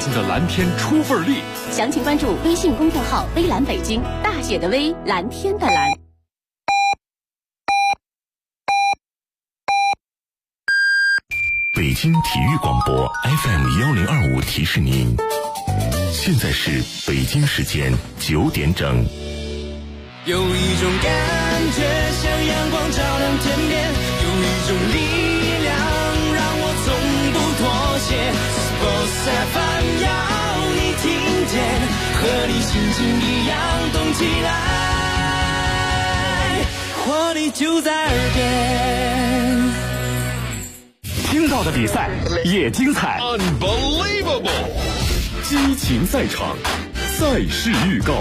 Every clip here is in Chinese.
新的蓝天出份力。 详情关注微信公众号微蓝北京，大写的微，蓝天的蓝。 北京体育广播 FM1025 提示您，现在是北京时间9点整。 有一种感觉像阳光照亮天边，有一种力量让我从不妥协。Sports FM 要你听见，和你心情一样动起来，活力就在耳边。 听到的比赛也精彩 ，Unbelievable！ 激情赛场，赛事预告。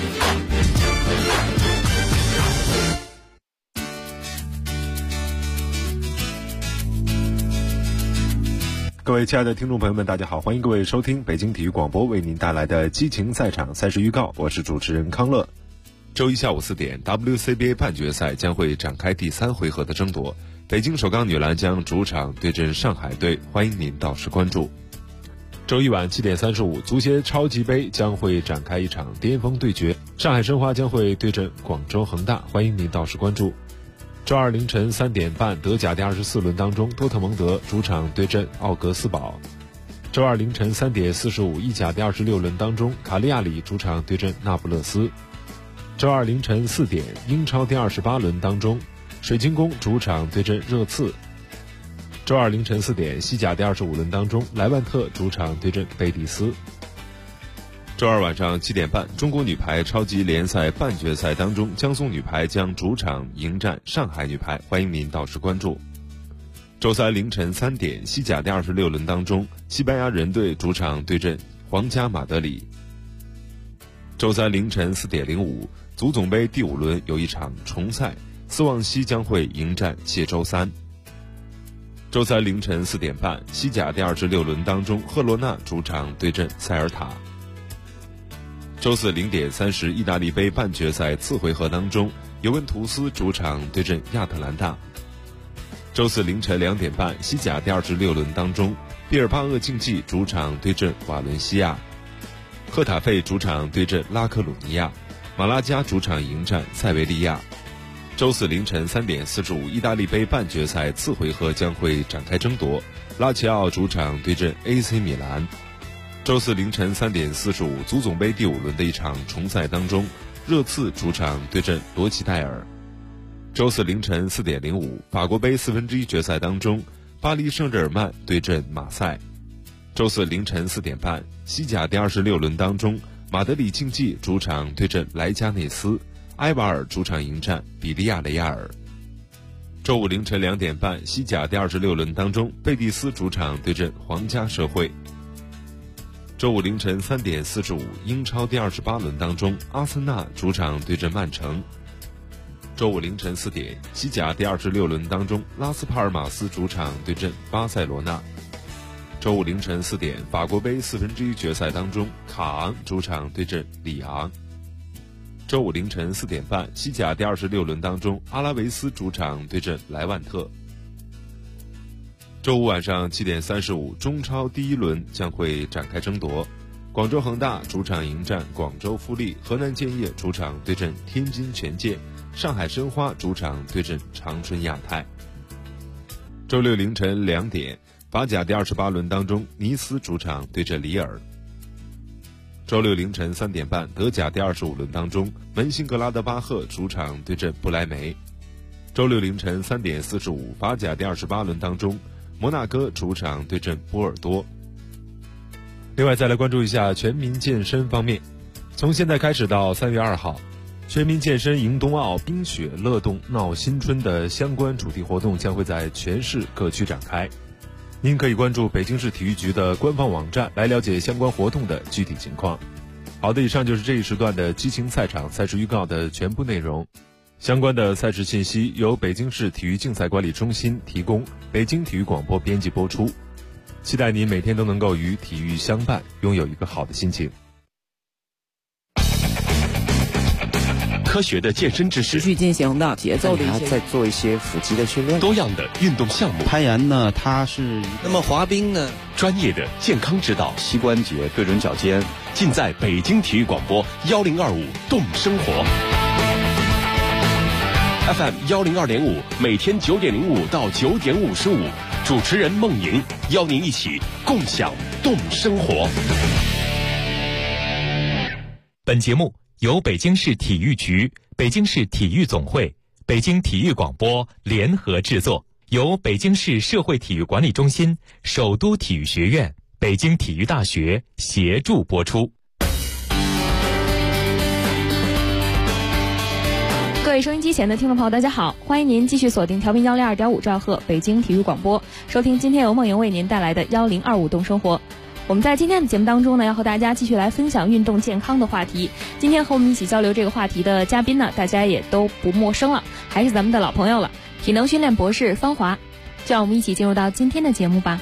各位亲爱的听众朋友们，大家好，欢迎各位收听北京体育广播为您带来的激情赛场赛事预告，我是主持人康乐。 周一下午4点 ，WCBA 半决赛将会展开第3回合的争夺。北京首钢女篮将主场对阵上海队，欢迎您到时关注。周一晚7点35，足协超级杯将会展开一场巅峰对决，上海申花将会对阵广州恒大，欢迎您到时关注。周二凌晨3点半，德甲第24轮当中，多特蒙德主场对阵奥格斯堡。周二凌晨3点45，意甲第26轮当中，卡利亚里主场对阵那不勒斯。周二凌晨4点，英超第28轮当中，水晶宫主场对阵热刺。周二凌晨4点，西甲第25轮当中，莱万特主场对阵贝蒂斯。周二晚上7点半，中国女排超级联赛半决赛当中，江苏女排将主场迎战上海女排，欢迎您到时关注。周三凌晨3点，西甲第26轮当中，西班牙人队主场对阵皇家马德里。周三凌晨4点05，足总杯第5轮有一场重赛，斯旺西将会迎战谢周三。周三凌晨4点半，西甲第26轮当中，赫罗纳主场对阵塞尔塔。周四0点30，意大利杯半决赛次回合当中，尤文图斯主场对阵亚特兰大。周四凌晨2点半，西甲第26轮当中，毕尔巴鄂竞技主场对阵瓦伦西亚。赫塔费主场对阵拉科鲁尼亚，马拉加主场迎战塞维利亚。周四凌晨3点45，意大利杯半决赛次回合将会展开争夺，拉齐奥主场对阵 AC 米兰。周四凌晨3点45，足总杯第5轮的一场重赛当中，热刺主场对阵罗齐戴尔。周四凌晨4点05，法国杯1/4决赛当中，巴黎圣日耳曼对阵马赛。周四凌晨4点半，西甲第26轮当中，马德里竞技主场对阵莱加内斯，埃瓦尔主场迎战比利亚雷亚尔。周五凌晨2点半，西甲第26轮当中，贝蒂斯主场对阵皇家社会。周五凌晨3点45，英超第28轮当中，阿森纳主场对阵曼城。周五凌晨4点，西甲第26轮当中，拉斯帕尔马斯主场对阵巴塞罗那。周五凌晨4点，法国杯1/4决赛当中，卡昂主场对阵里昂。周五凌晨4点半，西甲第26轮当中，阿拉维斯主场对阵莱万特。周五晚上7点35，中超第1轮将会展开争夺，广州恒大主场迎战广州富力，河南建业主场对阵天津权健，上海申花主场对阵长春亚泰。周六凌晨2点，法甲第28轮当中，尼斯主场对阵里尔。周六凌晨3点半，德甲第25轮当中，门兴格拉德巴赫主场对阵不莱梅。周六凌晨3点45，法甲第28轮当中，摩纳哥主场对阵波尔多。另外再来关注一下全民健身方面，从现在开始到3月2号，全民健身迎冬奥冰雪乐动闹新春的相关主题活动将会在全市各区展开。您可以关注北京市体育局的官方网站来了解相关活动的具体情况。好的，以上就是这一时段的激情赛场赛事预告的全部内容。相关的赛事信息由北京市体育竞赛管理中心提供，北京体育广播编辑播出。期待您每天都能够与体育相伴，拥有一个好的心情。 科学的健身知识， 持续进行的节奏的一些， 再做一些腹肌的训练， 多样的运动项目。 攀岩呢，它是那么滑冰呢， 专业的健康指导， 膝关节对准脚尖， 尽在北京体育广播1025动生活。FM 102.5，每天9点05到9点55，主持人梦莹邀您一起共享动生活。 本节目由北京市体育局、北京市体育总会、北京体育广播联合制作，由北京市社会体育管理中心、首都体育学院、北京体育大学协助播出。 各位收音机前的听众朋友，大家好，欢迎您继续锁定调频102.5兆赫北京体育广播，收听今天由梦莹为您带来的1025动生活。我们在今天的节目当中呢，要和大家继续来分享运动健康的话题。今天和我们一起交流这个话题的嘉宾呢，大家也都不陌生了，还是咱们的老朋友了，体能训练博士方华。就让我们一起进入到今天的节目吧。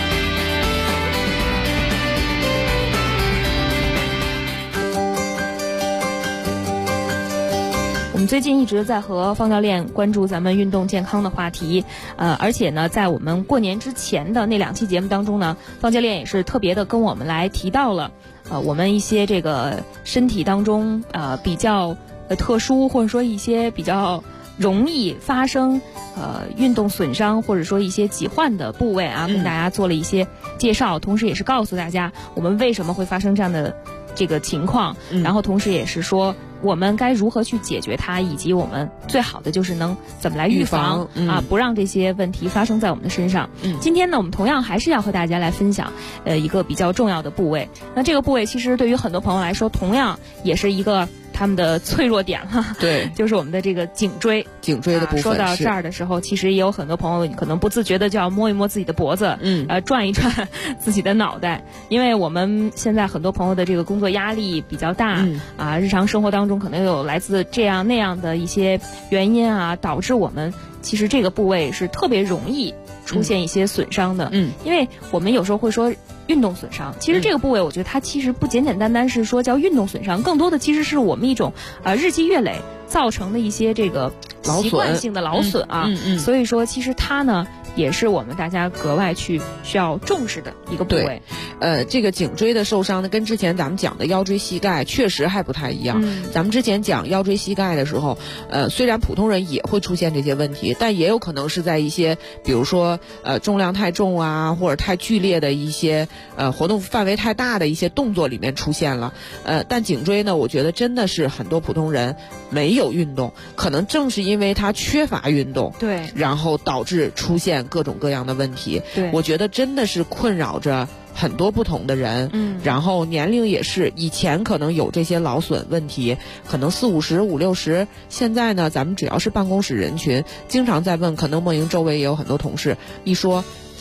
我们最近一直在和方教练关注咱们运动健康的话题，而且呢，在我们过年之前的那2期节目当中呢，方教练也是特别的跟我们来提到了，我们一些这个身体当中比较特殊，或者说一些比较容易发生运动损伤或者说一些疾患的部位啊，跟大家做了一些介绍，同时也是告诉大家我们为什么会发生这样的这个情况，然后同时也是说我们该如何去解决它，以及我们最好的就是能怎么来预防啊，不让这些问题发生在我们的身上。今天呢，我们同样还是要和大家来分享一个比较重要的部位。那这个部位其实对于很多朋友来说，同样也是一个他们的脆弱点哈。 对， 就是我们的这个颈椎的部分。 说到这儿的时候，其实也有很多朋友可能不自觉的就要摸一摸自己的脖子，转一转自己的脑袋，因为我们现在很多朋友的这个工作压力比较大，日常生活当中可能有来自这样那样的一些原因啊，导致我们其实这个部位是特别容易出现一些损伤的。因为我们有时候会说运动损伤，其实这个部位我觉得它其实不简简单单是说叫运动损伤，更多的其实是我们一种日积月累造成的一些这个习惯性的劳损啊。所以说其实它呢也是我们大家格外需要重视的一个部位。 这个颈椎的受伤呢，跟之前咱们讲的腰椎膝盖确实还不太一样。咱们之前讲腰椎膝盖的时候，虽然普通人也会出现这些问题，但也有可能是在一些比如说重量太重啊，或者太剧烈的一些活动范围太大的一些动作里面出现了。但颈椎呢，我觉得真的是很多普通人没有运动，可能正是因为他缺乏运动， 对， 然后导致出现各种各样的问题。 对， 我觉得真的是困扰着很多不同的人。然后年龄也是，以前可能有这些劳损问题，可能40、50、50、60，现在呢，咱们只要是办公室人群，经常在问，可能梦莹周围也有很多同事，一说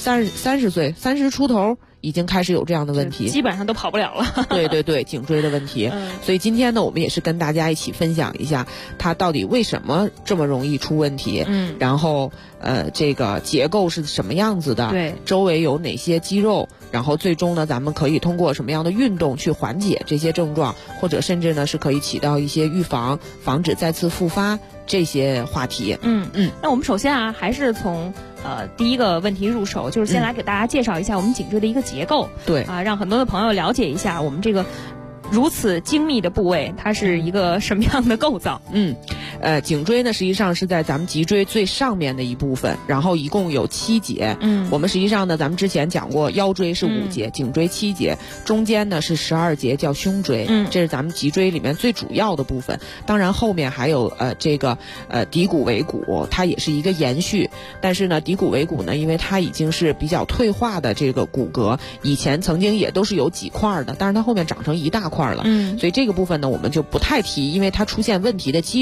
30岁30出头已经开始有这样的问题， 基本上都跑不了了。 对，颈椎的问题。所以今天呢，我们也是跟大家一起分享一下它到底为什么这么容易出问题，然后这个结构是什么样子的， 对， 周围有哪些肌肉，然后最终呢，咱们可以通过什么样的运动去缓解这些症状，或者甚至呢是可以起到一些预防、防止再次复发这些话题。 那我们首先啊，还是从第一个问题入手，就是先来给大家介绍一下我们颈椎的一个结构。 对啊，让很多的朋友了解一下我们这个如此精密的部位，它是一个什么样的构造？ 颈椎呢，实际上是在咱们脊椎最上面的一部分，然后一共有7节。我们实际上呢，咱们之前讲过，腰椎是5节，颈椎7节，中间呢是12节，叫胸椎。这是咱们脊椎里面最主要的部分。当然后面还有这个骶骨尾骨，它也是一个延续。但是呢，骶骨尾骨呢，因为它已经是比较退化的这个骨骼，以前曾经也都是有几块的，但是它后面长成一大块了。所以这个部分呢，我们就不太提，因为它出现问题的几率相对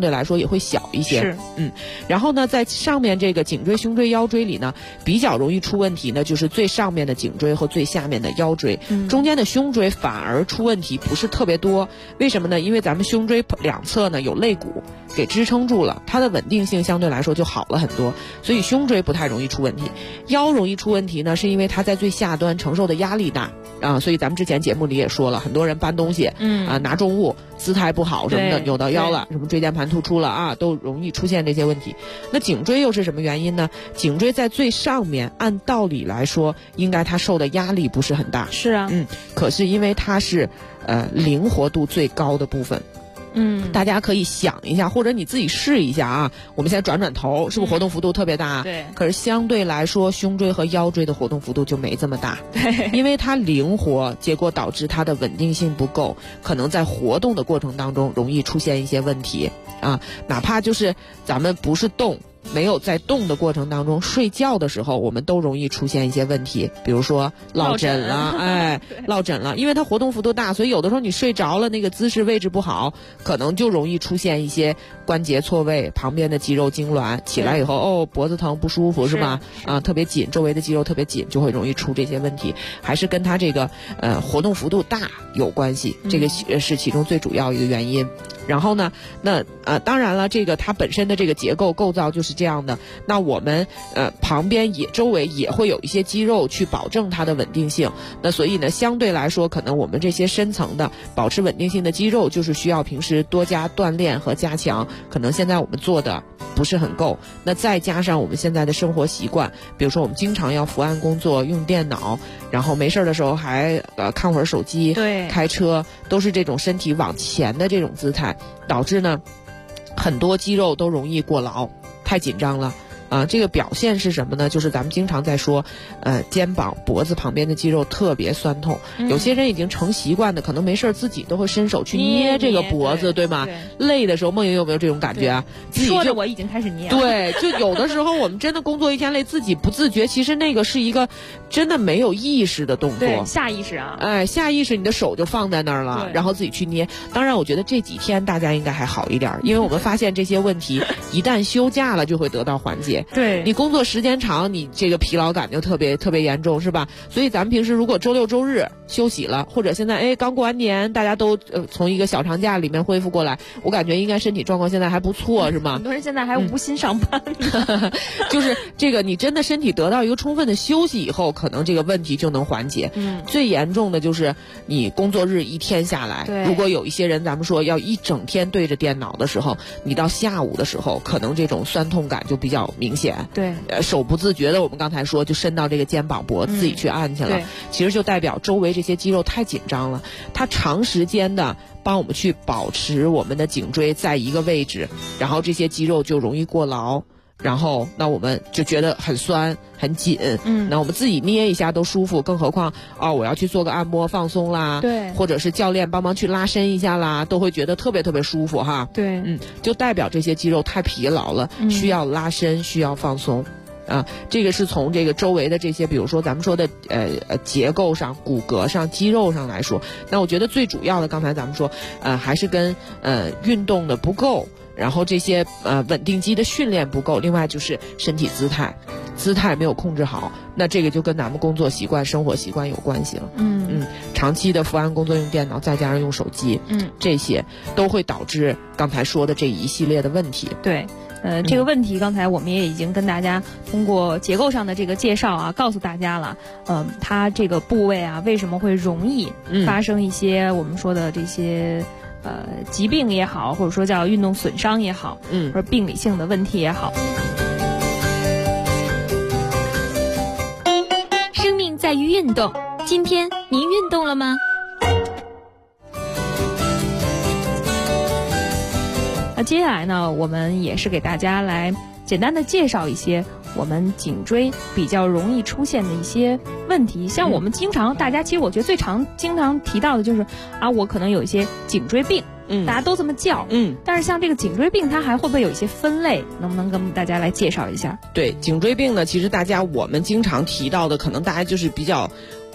对来说也会小一些。 是， 然后呢，在上面这个颈椎、胸椎、腰椎里呢，比较容易出问题呢，就是最上面的颈椎和最下面的腰椎，中间的胸椎反而出问题不是特别多。为什么呢？因为咱们胸椎两侧呢有肋骨给支撑住了，它的稳定性相对来说就好了很多，所以胸椎不太容易出问题。腰容易出问题呢，是因为它在最下端承受的压力大啊，所以咱们之前节目里也说了，很多人搬东西，拿重物姿态不好什么的，扭到腰了，什么椎间盘突出了啊，都容易出现这些问题。那颈椎又是什么原因呢？颈椎在最上面，按道理来说，应该它受的压力不是很大， 是啊， 可是因为它是灵活度最高的部分。大家可以想一下，或者你自己试一下啊。我们现在转头，是不是活动幅度特别大？ 对。 可是相对来说，胸椎和腰椎的活动幅度就没这么大。对。因为它灵活，结果导致它的稳定性不够，可能在活动的过程当中容易出现一些问题啊。哪怕就是咱们不是动。没有在动的过程当中，睡觉的时候我们都容易出现一些问题，比如说落枕了，落枕了，因为它活动幅度大，所以有的时候你睡着了，那个姿势位置不好，可能就容易出现一些关节错位，旁边的肌肉痉挛，起来以后脖子疼不舒服是吧？特别紧，周围的肌肉特别紧，就会容易出这些问题，还是跟它这个活动幅度大有关系，这个是其中最主要一个原因。然后呢，那当然了，这个它本身的这个结构构造就是这样的。那我们旁边周围也会有一些肌肉去保证它的稳定性。那所以呢，相对来说，可能我们这些深层的保持稳定性的肌肉，就是需要平时多加锻炼和加强。可能现在我们做的不是很够。那再加上我们现在的生活习惯，比如说我们经常要伏案工作，用电脑，然后没事的时候还看会儿手机， 对， 开车，都是这种身体往前的这种姿态。导致呢，很多肌肉都容易过劳，太紧张了。这个表现是什么呢？就是咱们经常在说，肩膀、脖子旁边的肌肉特别酸痛。有些人已经成习惯的，可能没事自己都会伸手去捏这个脖子，对吗？累的时候，梦莹有没有这种感觉啊？ 说着我已经开始捏了。 对，就有的时候我们真的工作一天累，自己不自觉，其实那个是一个真的没有意识的动作， 对，下意识啊。 下意识你的手就放在那儿了，然后自己去捏。当然，我觉得这几天大家应该还好一点，因为我们发现这些问题一旦休假了就会得到缓解。 对， 你工作时间长，你这个疲劳感就特别严重，是吧？所以咱们平时如果周六周日休息了，或者现在刚过完年，大家都从一个小长假里面恢复过来，我感觉应该身体状况现在还不错，是吗？ 很多人现在还无心上班就是这个你真的身体得到一个充分的休息以后，可能这个问题就能缓解。最严重的就是你工作日一天下来，如果有一些人咱们说要一整天对着电脑的时候，你到下午的时候，可能这种酸痛感就比较明显。 对， 手不自觉的，我们刚才说就伸到这个肩膀脖子自己去按去了，其实就代表周围这些肌肉太紧张了，它长时间的帮我们去保持我们的颈椎在一个位置，然后这些肌肉就容易过劳。然后那我们就觉得很酸很紧，那我们自己捏一下都舒服，更何况我要去做个按摩放松啦， 对， 或者是教练帮忙去拉伸一下啦，都会觉得特别舒服哈。 对， 就代表这些肌肉太疲劳了，需要拉伸，需要放松。这个是从这个周围的这些，比如说咱们说的结构上、骨骼上、肌肉上来说，那我觉得最主要的，刚才咱们说还是跟运动的不够，然后这些稳定肌的训练不够，另外就是身体姿态没有控制好，那这个就跟咱们工作习惯、生活习惯有关系了。长期的伏案工作用电脑，再加上用手机，这些都会导致刚才说的这一系列的问题。 对。这个问题刚才我们也已经跟大家通过结构上的这个介绍啊，告诉大家了。它这个部位啊，为什么会容易发生一些我们说的这些疾病也好，或者说叫运动损伤也好，或者病理性的问题也好。 生命在于运动，今天您运动了吗？ 接下来呢，我们也是给大家来简单的介绍一些我们颈椎比较容易出现的一些问题。像我们大家其实我觉得经常提到的就是我可能有一些颈椎病，大家都这么叫，但是像这个颈椎病它还会不会有一些分类，能不能跟大家来介绍一下？ 对，颈椎病呢，其实我们经常提到的，可能大家就是比较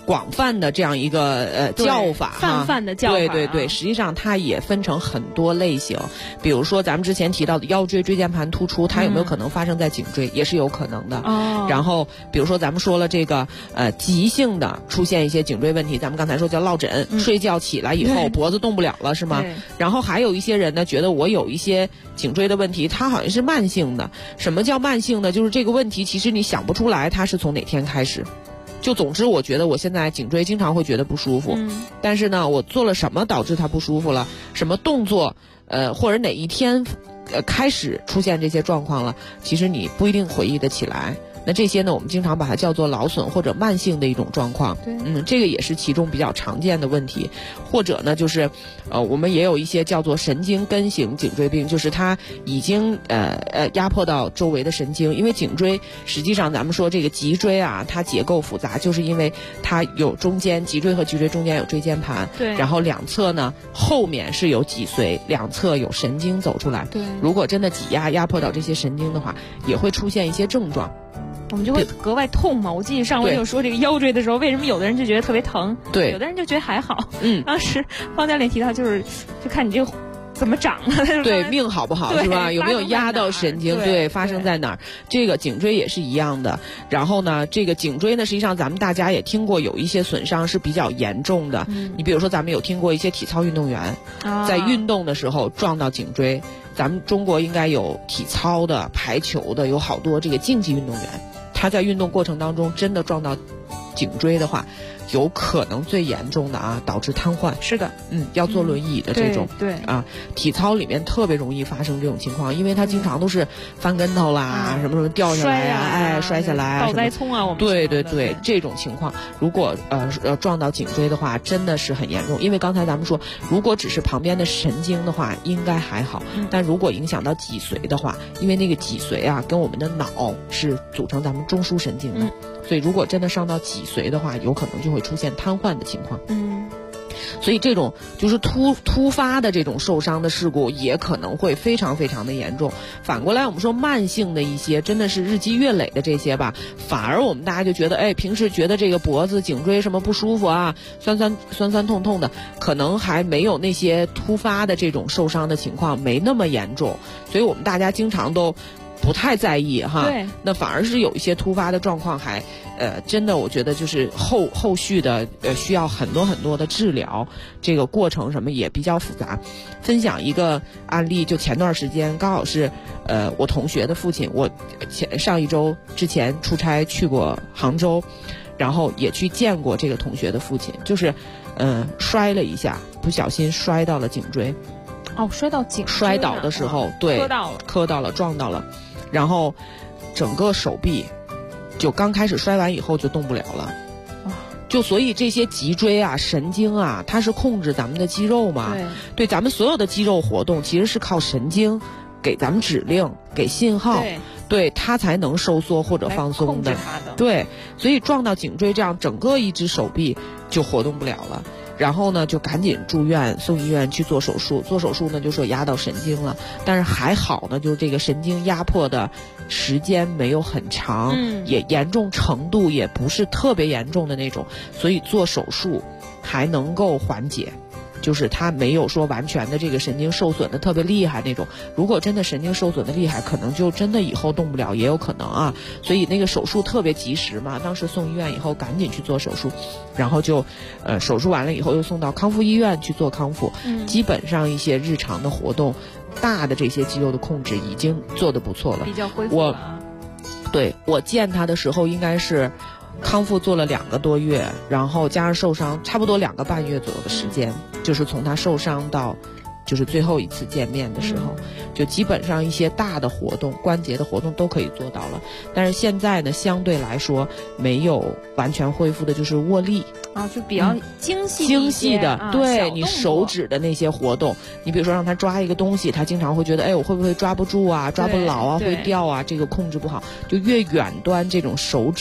广泛的这样一个叫法哈， 泛的叫法、 对对对，实际上它也分成很多类型，比如说咱们之前提到的腰椎椎间盘突出，它有没有可能发生在颈椎，也是有可能的。然后比如说咱们说了这个急性的出现一些颈椎问题，咱们刚才说叫落枕，睡觉起来以后脖子动不了了是吗？然后还有一些人呢觉得我有一些颈椎的问题，它好像是慢性的。什么叫慢性的？就是这个问题其实你想不出来它是从哪天开始。就总之我觉得我现在颈椎经常会觉得不舒服，但是呢我做了什么导致它不舒服了，什么动作或者哪一天开始出现这些状况了，其实你不一定回忆得起来。那这些呢我们经常把它叫做劳损或者慢性的一种状况，这个也是其中比较常见的问题。或者呢就是我们也有一些叫做神经根型颈椎病，就是它已经压迫到周围的神经。因为颈椎实际上咱们说这个脊椎啊，它结构复杂，就是因为它有中间脊椎和脊椎中间有椎间盘，对，然后两侧呢后面是有脊髓，两侧有神经走出来，对，如果真的挤压迫到这些神经的话，也会出现一些症状， 我们就会格外痛嘛。我记得上回就说这个腰椎的时候，为什么有的人就觉得特别疼，对，有的人就觉得还好。当时方教练提到就看你这个怎么长的， 对，命好不好是吧？有没有压到神经？对，发生在哪儿？这个颈椎也是一样的。然后呢，这个颈椎呢，实际上咱们大家也听过，有一些损伤是比较严重的。你比如说，咱们有听过一些体操运动员在运动的时候撞到颈椎。咱们中国应该有体操的、排球的，有好多这个竞技运动员，他在运动过程当中真的撞到颈椎的话，有可能最严重的啊，导致瘫痪。 是的， 要坐轮椅的这种。对啊，体操里面特别容易发生这种情况，因为他经常都是翻跟头啦，什么掉下来啊，摔下来啊， 倒栽葱啊，我们对，这种情况，如果撞到颈椎的话，真的是很严重。因为刚才咱们说，如果只是旁边的神经的话，应该还好，但如果影响到脊髓的话，因为那个脊髓啊跟我们的脑是组成咱们中枢神经的。所以如果真的伤到脊髓的话，有可能就会出现瘫痪的情况。所以这种就是突发的这种受伤的事故也可能会非常非常的严重。反过来我们说慢性的一些真的是日积月累的这些吧，反而我们大家就觉得平时觉得这个脖子颈椎什么不舒服啊，酸痛痛的，可能还没有那些突发的这种受伤的情况没那么严重，所以我们大家经常都不太在意哈，对，那反而是有一些突发的状况还真的我觉得就是后续的需要很多的治疗，这个过程什么也比较复杂。分享一个案例，就前段时间刚好是我同学的父亲，我上一周之前出差去过杭州，然后也去见过这个同学的父亲，就是摔了一下，不小心摔到了颈椎。 摔到颈椎， 摔倒的时候，对，磕到了，撞到了，然后整个手臂就刚开始摔完以后就动不了了。就所以这些脊椎啊、神经啊，它是控制咱们的肌肉嘛。对，咱们所有的肌肉活动其实是靠神经给咱们指令、给信号，对它才能收缩或者放松的。对，所以撞到颈椎，这样整个一只手臂就活动不了了。然后呢，就赶紧住院送医院去做手术。做手术呢，就说压到神经了，但是还好呢，就是这个神经压迫的时间没有很长，也严重程度也不是特别严重的那种，所以做手术还能够缓解。就是它没有说完全的这个神经受损的特别厉害那种，如果真的神经受损的厉害，可能就真的以后动不了，也有可能啊。所以那个手术特别及时嘛，当时送医院以后赶紧去做手术，然后就手术完了以后又送到康复医院去做康复。基本上一些日常的活动，大的这些肌肉的控制已经做得不错了， 比较恢复了。 我见他的时候应该是康复做了2个多月，然后加上受伤差不多2个半月左右的时间，就是从他受伤到就是最后一次见面的时候，就基本上一些大的活动、关节的活动都可以做到了。但是现在呢，相对来说没有完全恢复的，就是握力就比较精细的，对你手指的那些活动，你比如说让他抓一个东西，他经常会觉得我会不会抓不住啊，抓不牢啊，会掉啊，这个控制不好，就越远端这种手指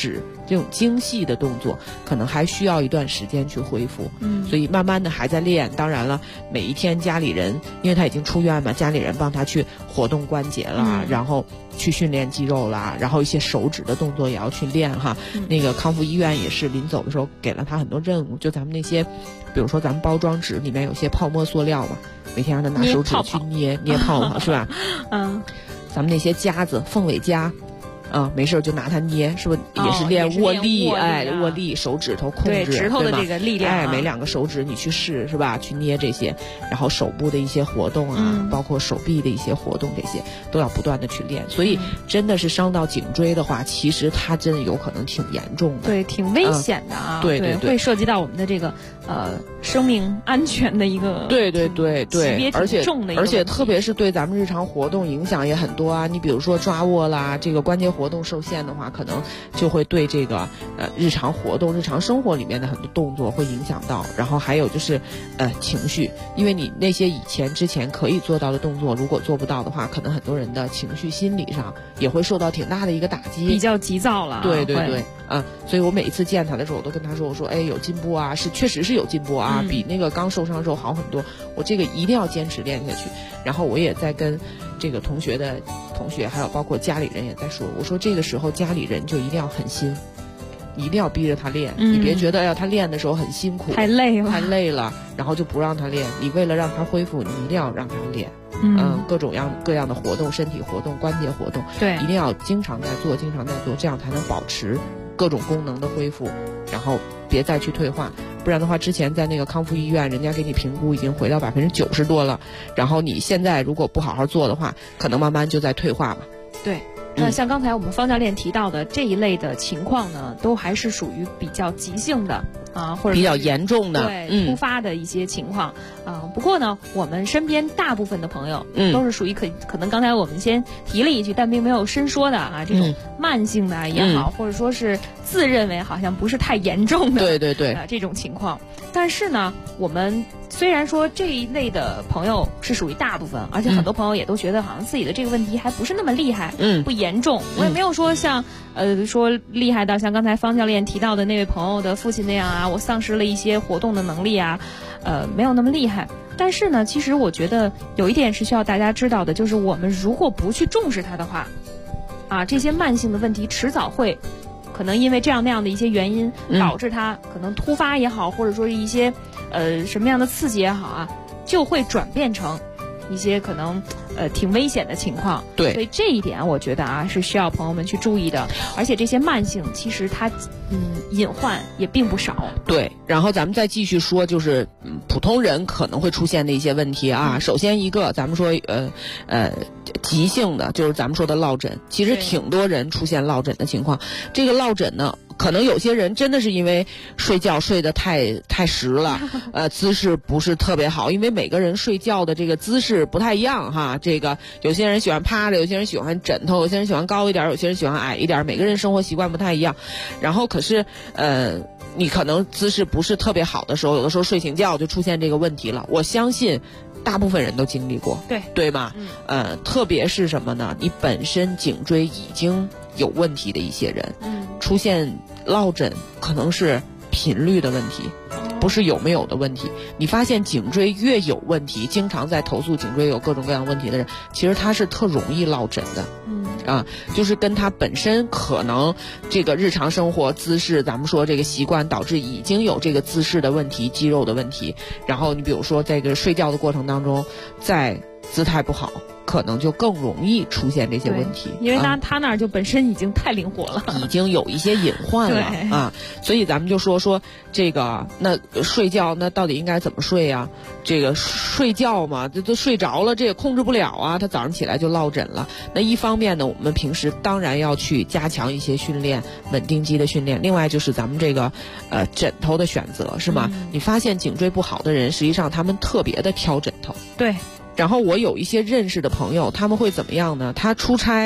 这种精细的动作可能还需要一段时间去恢复。所以慢慢的还在练。当然了，每一天家里人，因为他已经出院嘛，家里人帮他去活动关节啦，然后去训练肌肉啦，然后一些手指的动作也要去练哈。那个康复医院也是临走的时候给了他很多任务，就咱们那些，比如说咱们包装纸里面有些泡沫塑料嘛，每天让他拿手指去捏泡泡是吧？咱们那些夹子，凤尾夹。没事就拿它捏，是不是也是练握力？握力，手指头控制， 对指头的这个力量， 每2个手指你去试，是吧？去捏这些，然后手部的一些活动啊，包括手臂的一些活动，这些都要不断的去练。所以真的是伤到颈椎的话，其实它真的有可能挺严重的， 对，挺危险的啊。 对， 会涉及到我们的这个生命安全的一个对，而且特别是对咱们日常活动影响也很多啊。你比如说抓握啦，这个关节活动受限的话，可能就会对这个日常活动、日常生活里面的很多动作会影响到。然后还有就是情绪，因为你那些之前可以做到的动作，如果做不到的话，可能很多人的情绪、心理上也会受到挺大的一个打击， 比较急躁了。 对，所以我每一次见他的时候，我都跟他说，我说有进步啊，确实是有进步啊，比那个刚受伤的时候好很多。我这个一定要坚持练下去。然后我也在跟这个同学还有包括家里人也在说，我说这个时候家里人就一定要狠心，一定要逼着他练，你别觉得他练的时候很辛苦， 太累了，然后就不让他练。你为了让他恢复，你一定要让他练。各种各样的活动，身体活动、关节活动， 对， 一定要经常在做，这样才能保持各种功能的恢复，然后别再去退化。不然的话，之前在那个康复医院，人家给你评估已经回到90%多了，然后你现在如果不好好做的话，可能慢慢就在退化嘛。 对。那像刚才我们方教练提到的这一类的情况呢，都还是属于比较急性的或者比较严重的， 对，突发的一些情况不过呢，我们身边大部分的朋友都是属于可能刚才我们先提了一句，但并没有深说的这种慢性的也好，或者说是自认为好像不是太严重的， 对这种情况。但是呢，我们虽然说这一类的朋友是属于大部分，而且很多朋友也都觉得好像自己的这个问题还不是那么厉害，不严重。我也没有说像说厉害到像刚才方教练提到的那位朋友的父亲那样啊，我丧失了一些活动的能力啊，没有那么厉害。但是呢，其实我觉得有一点是需要大家知道的，就是我们如果不去重视它的话，这些慢性的问题迟早会可能因为这样那样的一些原因，导致它可能突发也好，或者说是一些什么样的刺激也好就会转变成一些可能挺危险的情况。 对， 所以这一点我觉得是需要朋友们去注意的。而且这些慢性其实它隐患也并不少。 对，然后咱们再继续说，就是普通人可能会出现的一些问题首先一个咱们说急性的就是咱们说的落枕，其实挺多人出现落枕的情况。这个落枕呢，可能有些人真的是因为睡觉睡得太实了，姿势不是特别好，因为每个人睡觉的这个姿势不太一样哈。这个有些人喜欢趴着，有些人喜欢枕头，有些人喜欢高一点，有些人喜欢矮一点，每个人生活习惯不太一样。然后可是你可能姿势不是特别好的时候，有的时候睡醒觉就出现这个问题了。我相信大部分人都经历过，对吧？特别是什么呢？你本身颈椎已经有问题的一些人，出现落枕可能是频率的问题，不是有没有的问题。你发现颈椎越有问题，经常在投诉颈椎有各种各样问题的人，其实他是特容易落枕的。就是跟他本身可能这个日常生活姿势，咱们说这个习惯导致已经有这个姿势的问题、肌肉的问题。然后你比如说在这个睡觉的过程当中，在姿态不好，可能就更容易出现这些问题。 因为他那儿就本身已经太灵活了， 已经有一些隐患了所以咱们就说这个那睡觉那到底应该怎么睡呀？这个睡觉嘛，这都睡着了，这也控制不了他早上起来就落枕了。那一方面呢，我们平时当然要去加强一些训练，稳定肌的训练。另外就是咱们这个枕头的选择，是吗？你发现颈椎不好的人，实际上他们特别的挑枕头。 对。 然后我有一些认识的朋友，他们会怎么样呢？他出差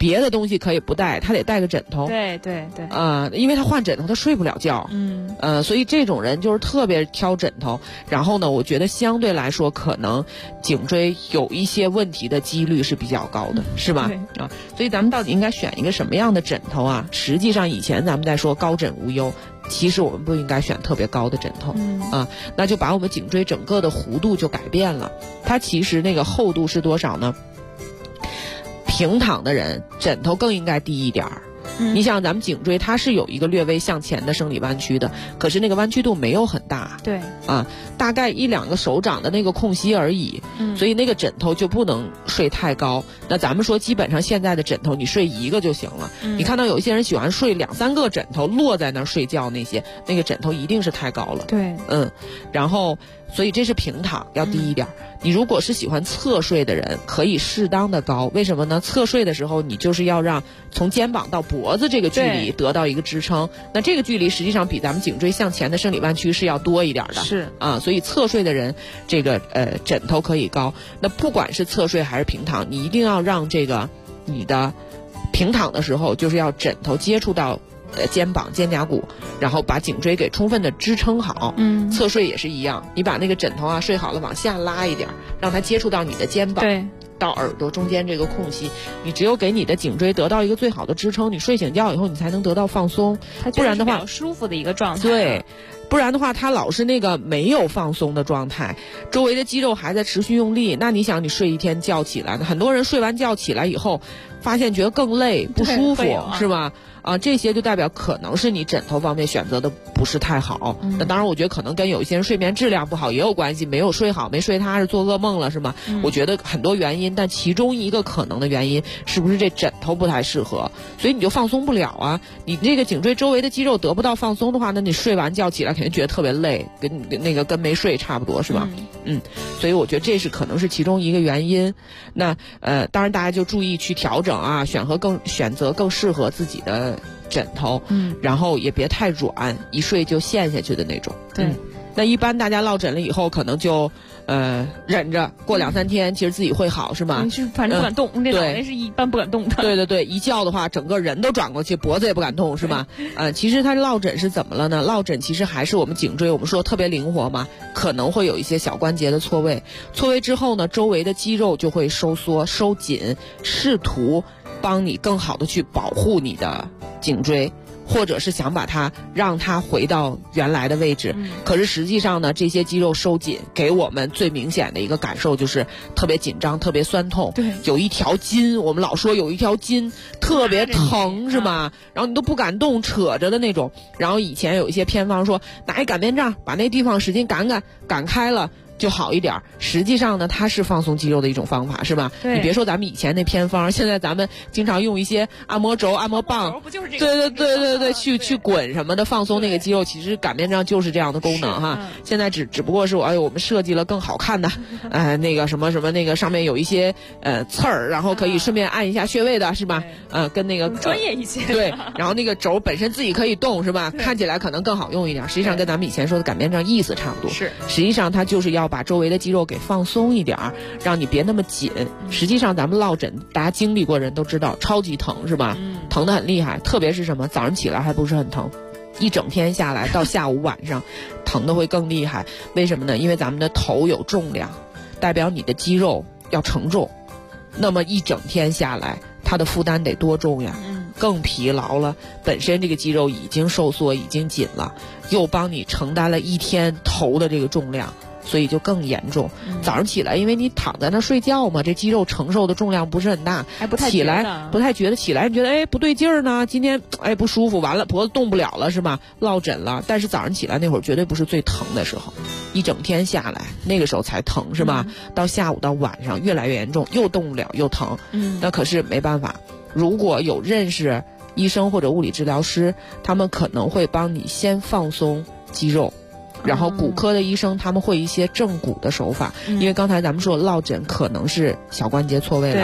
别的东西可以不带，他得带个枕头。 对对对。 因为他换枕头他睡不了觉。所以这种人就是特别挑枕头。然后呢，我觉得相对来说可能颈椎有一些问题的几率是比较高的，是吧？所以咱们到底应该选一个什么样的枕头啊？实际上以前咱们在说高枕无忧，其实我们不应该选特别高的枕头。那就把我们颈椎整个的弧度就改变了。它其实那个厚度是多少呢？平躺的人枕头更应该低一点儿。你想咱们颈椎它是有一个略微向前的生理弯曲的，可是那个弯曲度没有很大。 对。 大概1-2个手掌的那个空隙而已。所以那个枕头就不能睡太高。那咱们说基本上现在的枕头你睡一个就行了。你看到有一些人喜欢睡2-3个枕头落在那儿睡觉，那个枕头一定是太高了。 对。 然后所以这是平躺要低一点。你如果是喜欢侧睡的人，可以适当的高。为什么呢？侧睡的时候你就是要让从肩膀到脖子这个距离得到一个支撑。那这个距离实际上比咱们颈椎向前的生理弯曲是要多一点的。 是所以侧睡的人这个枕头可以高。那不管是侧睡还是平躺，你一定要让这个你的平躺的时候就是要枕头接触到肩膀肩胛骨，然后把颈椎给充分的支撑好。侧睡也是一样，你把那个枕头睡好了往下拉一点，让它接触到你的肩膀， 对， 到耳朵中间这个空隙。你只有给你的颈椎得到一个最好的支撑，你睡醒觉以后你才能得到放松。不然的话， 比较舒服的一个状态。 对。不然的话它老是那个没有放松的状态，周围的肌肉还在持续用力。那你想你睡一天觉起来，很多人睡完觉起来以后发现觉得更累不舒服，是吧？这些就代表可能是你枕头方面选择的不是太好。那当然我觉得可能跟有一些人睡眠质量不好也有关系，没有睡好没睡踏实做噩梦了，是吗？我觉得很多原因，但其中一个可能的原因是不是这枕头不太适合，所以你就放松不了啊。你这个颈椎周围的肌肉得不到放松的话，那你睡完觉起来肯定觉得特别累，跟没睡差不多，是吧？所以我觉得这是可能是其中一个原因。那当然大家就注意去调整啊，选择更适合自己的枕头。然后也别太软，一睡就陷下去的那种。 对。 那一般大家落枕了以后可能就忍着过2-3天其实自己会好，是吗？ 反正不敢动，这脑袋是一般不敢动的。 对对对，一觉的话整个人都转过去，脖子也不敢动，是吗？其实它落枕是怎么了呢？落枕其实还是我们颈椎，我们说特别灵活嘛，可能会有一些小关节的错位。错位之后呢，周围的肌肉就会收缩收紧，试图帮你更好的去保护你的颈椎，或者是想把它让它回到原来的位置。可是实际上呢，这些肌肉收紧给我们最明显的一个感受就是特别紧张特别酸痛。 对， 有一条筋，我们老说有一条筋特别疼，是吧？然后你都不敢动，扯着的那种。然后以前有一些偏方说拿一擀面杖把那地方使劲擀开了就好一点。实际上呢，它是放松肌肉的一种方法，是吧？你别说咱们以前那偏方，现在咱们经常用一些按摩轴按摩棒， 不就是这个？ 对，去滚什么的放松那个肌肉。其实擀面杖就是这样的功能哈。现在只不过是我们设计了更好看的那个什么那个上面有一些刺儿，然后可以顺便按一下穴位的，是吧？跟那个专业一些。 对，然后那个轴本身自己可以动，是吧？看起来可能更好用一点，实际上跟咱们以前说的擀面杖意思差不多。 是， 实际上它就是要把周围的肌肉给放松一点，让你别那么紧。实际上咱们落枕大家经历过人都知道超级疼，是吧？疼得很厉害，特别是什么早上起来还不是很疼，一整天下来到下午晚上疼得会更厉害。为什么呢？因为咱们的头有重量，代表你的肌肉要承重，那么一整天下来它的负担得多重呀？更疲劳了，本身这个肌肉已经收缩已经紧了，又帮你承担了一天头的这个重量，所以就更严重。早上起来因为你躺在那睡觉嘛，这肌肉承受的重量不是很大， 还不太起来不太觉得，起来你觉得不对劲儿呢，今天不舒服，完了脖子动不了了，是吧？落枕了。但是早上起来那会儿绝对不是最疼的时候，一整天下来那个时候才疼，是吧？到下午到晚上越来越严重，又动不了又疼。那可是没办法，如果有认识医生或者物理治疗师，他们可能会帮你先放松肌肉，然后骨科的医生他们会一些正骨的手法。因为刚才咱们说落枕可能是小关节错位了，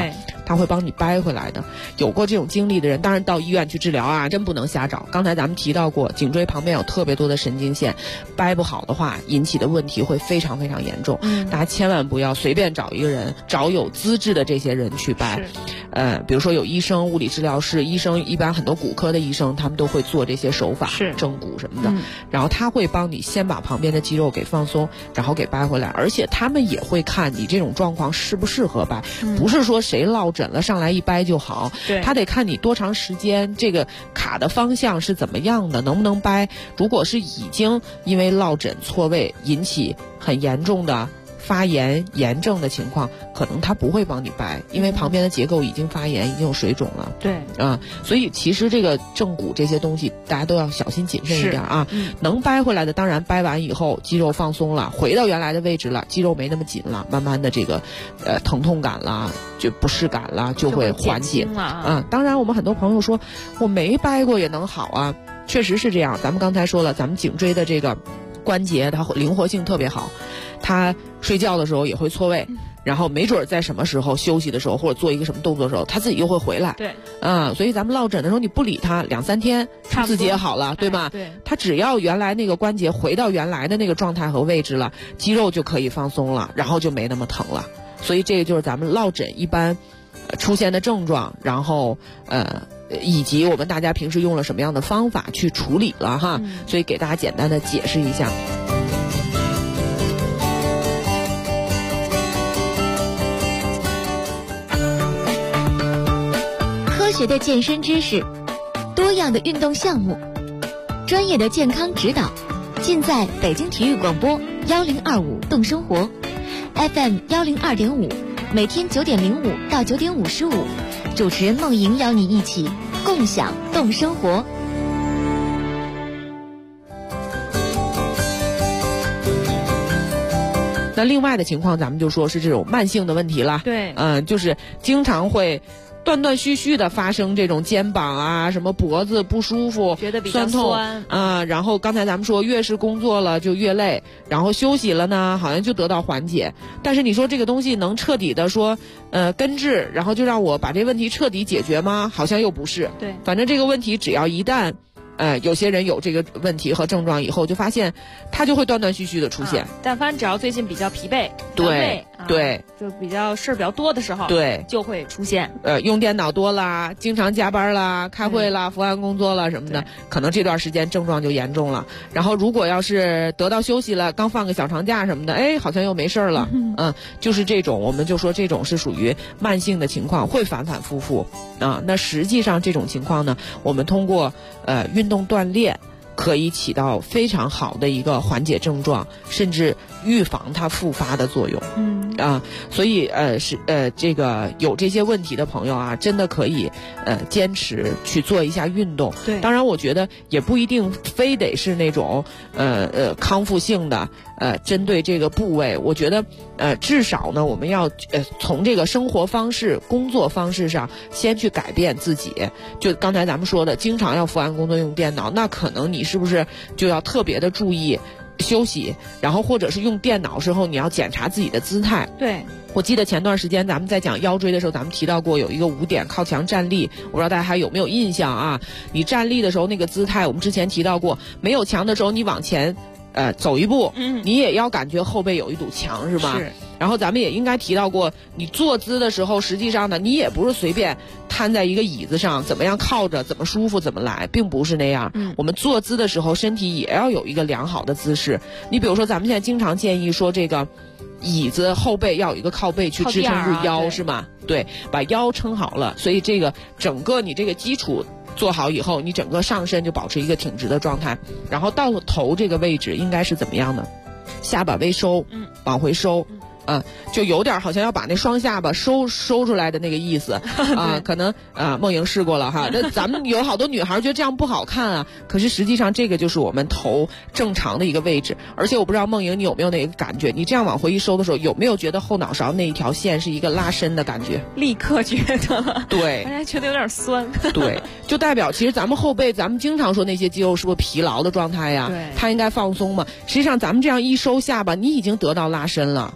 它会帮你掰回来的。有过这种经历的人，当然到医院去治疗啊，真不能瞎找。刚才咱们提到过，颈椎旁边有特别多的神经线，掰不好的话，引起的问题会非常非常严重。大家千万不要随便找一个人，找有资质的这些人去掰。比如说有医生、物理治疗师，医生一般很多骨科的医生，他们都会做这些手法，正骨什么的。然后他会帮你先把旁边的肌肉给放松，然后给掰回来。而且他们也会看你这种状况适不适合掰，不是说谁落枕了上来一掰就好。他得看你多长时间，这个卡的方向是怎么样的，能不能掰。如果是已经因为落枕错位引起很严重的发炎炎症的情况，可能他不会帮你掰，因为旁边的结构已经发炎，已经有水肿了。所以其实这个正骨这些东西大家都要小心谨慎一点啊。能掰回来的，当然掰完以后肌肉放松了，回到原来的位置了，肌肉没那么紧了，慢慢的这个疼痛感啦，就不适感啦就会缓解了。当然我们很多朋友说我没掰过也能好啊，确实是这样。咱们刚才说了，咱们颈椎的这个关节它灵活性特别好，它睡觉的时候也会错位，然后没准在什么时候休息的时候或者做一个什么动作的时候，它自己又会回来。所以咱们落枕的时候你不理它，2-3天自己也好了，对吧？它只要原来那个关节回到原来的那个状态和位置了，肌肉就可以放松了，然后就没那么疼了。所以这个就是咱们落枕一般出现的症状，然后以及我们大家平时用了什么样的方法去处理了哈。所以给大家简单的解释一下。 科学的健身知识，多样的运动项目，专业的健康指导，尽在北京体育广播1025动生活 FM 102.5，每天9点05到9点55，主持人梦莹邀你一起共享动生活。 那另外的情况，咱们就说是这种慢性的问题了。就是经常会断断续续的发生这种肩膀啊、什么脖子不舒服、 觉得比较酸啊。然后刚才咱们说，越是工作了就越累，然后休息了呢，好像就得到缓解。但是你说这个东西能彻底的说，根治，然后就让我把这问题彻底解决吗？好像又不是。反正这个问题只要一旦有些人有这个问题和症状以后，就发现它就会断断续续的出现。 但凡只要最近比较疲惫，就比较事儿比较多的时候，就会出现。 用电脑多啦，经常加班啦，开会啦，伏案工作啦什么的，可能这段时间症状就严重了。然后如果要是得到休息了，刚放个小长假什么的，好像又没事了。就是这种，我们就说这种是属于慢性的情况，会反反复复啊。那实际上这种情况呢，我们通过运动锻炼可以起到非常好的一个缓解症状，甚至预防它复发的作用。所以这个有这些问题的朋友啊，真的可以坚持去做一下运动。当然我觉得也不一定非得是那种康复性的针对这个部位。我觉得至少呢，我们要从这个生活方式、工作方式上先去改变自己。就刚才咱们说的，经常要伏案工作用电脑，那可能你是不是就要特别的注意休息，然后或者是用电脑时候你要检查自己的姿态。我记得前段时间咱们在讲腰椎的时候，咱们提到过有一个5点靠墙站立，我不知道大家还有没有印象啊？你站立的时候那个姿态，我们之前提到过，没有墙的时候你往前走一步，你也要感觉后背有一堵墙，是吧？然后咱们也应该提到过，你坐姿的时候，实际上呢，你也不是随便瘫在一个椅子上，怎么样靠着，怎么舒服怎么来，并不是那样。我们坐姿的时候，身体也要有一个良好的姿势。你比如说，咱们现在经常建议说，这个椅子后背要有一个靠背去支撑住腰，是吗？把腰撑好了，所以这个整个你这个基础做好以后，你整个上身就保持一个挺直的状态。然后到了头这个位置应该是怎么样呢？下巴微收，往回收。就有点好像要把那双下巴收出来的那个意思啊。可能梦莹试过了哈，那咱们有好多女孩觉得这样不好看啊，可是实际上这个就是我们头正常的一个位置。而且我不知道梦莹你有没有那个感觉，你这样往回一收的时候，有没有觉得后脑勺那一条线是一个拉伸的感觉？ 立刻觉得，大家觉得有点酸。就代表其实咱们后背，咱们经常说那些肌肉是不是疲劳的状态呀？它应该放松嘛。实际上咱们这样一收下巴，你已经得到拉伸了。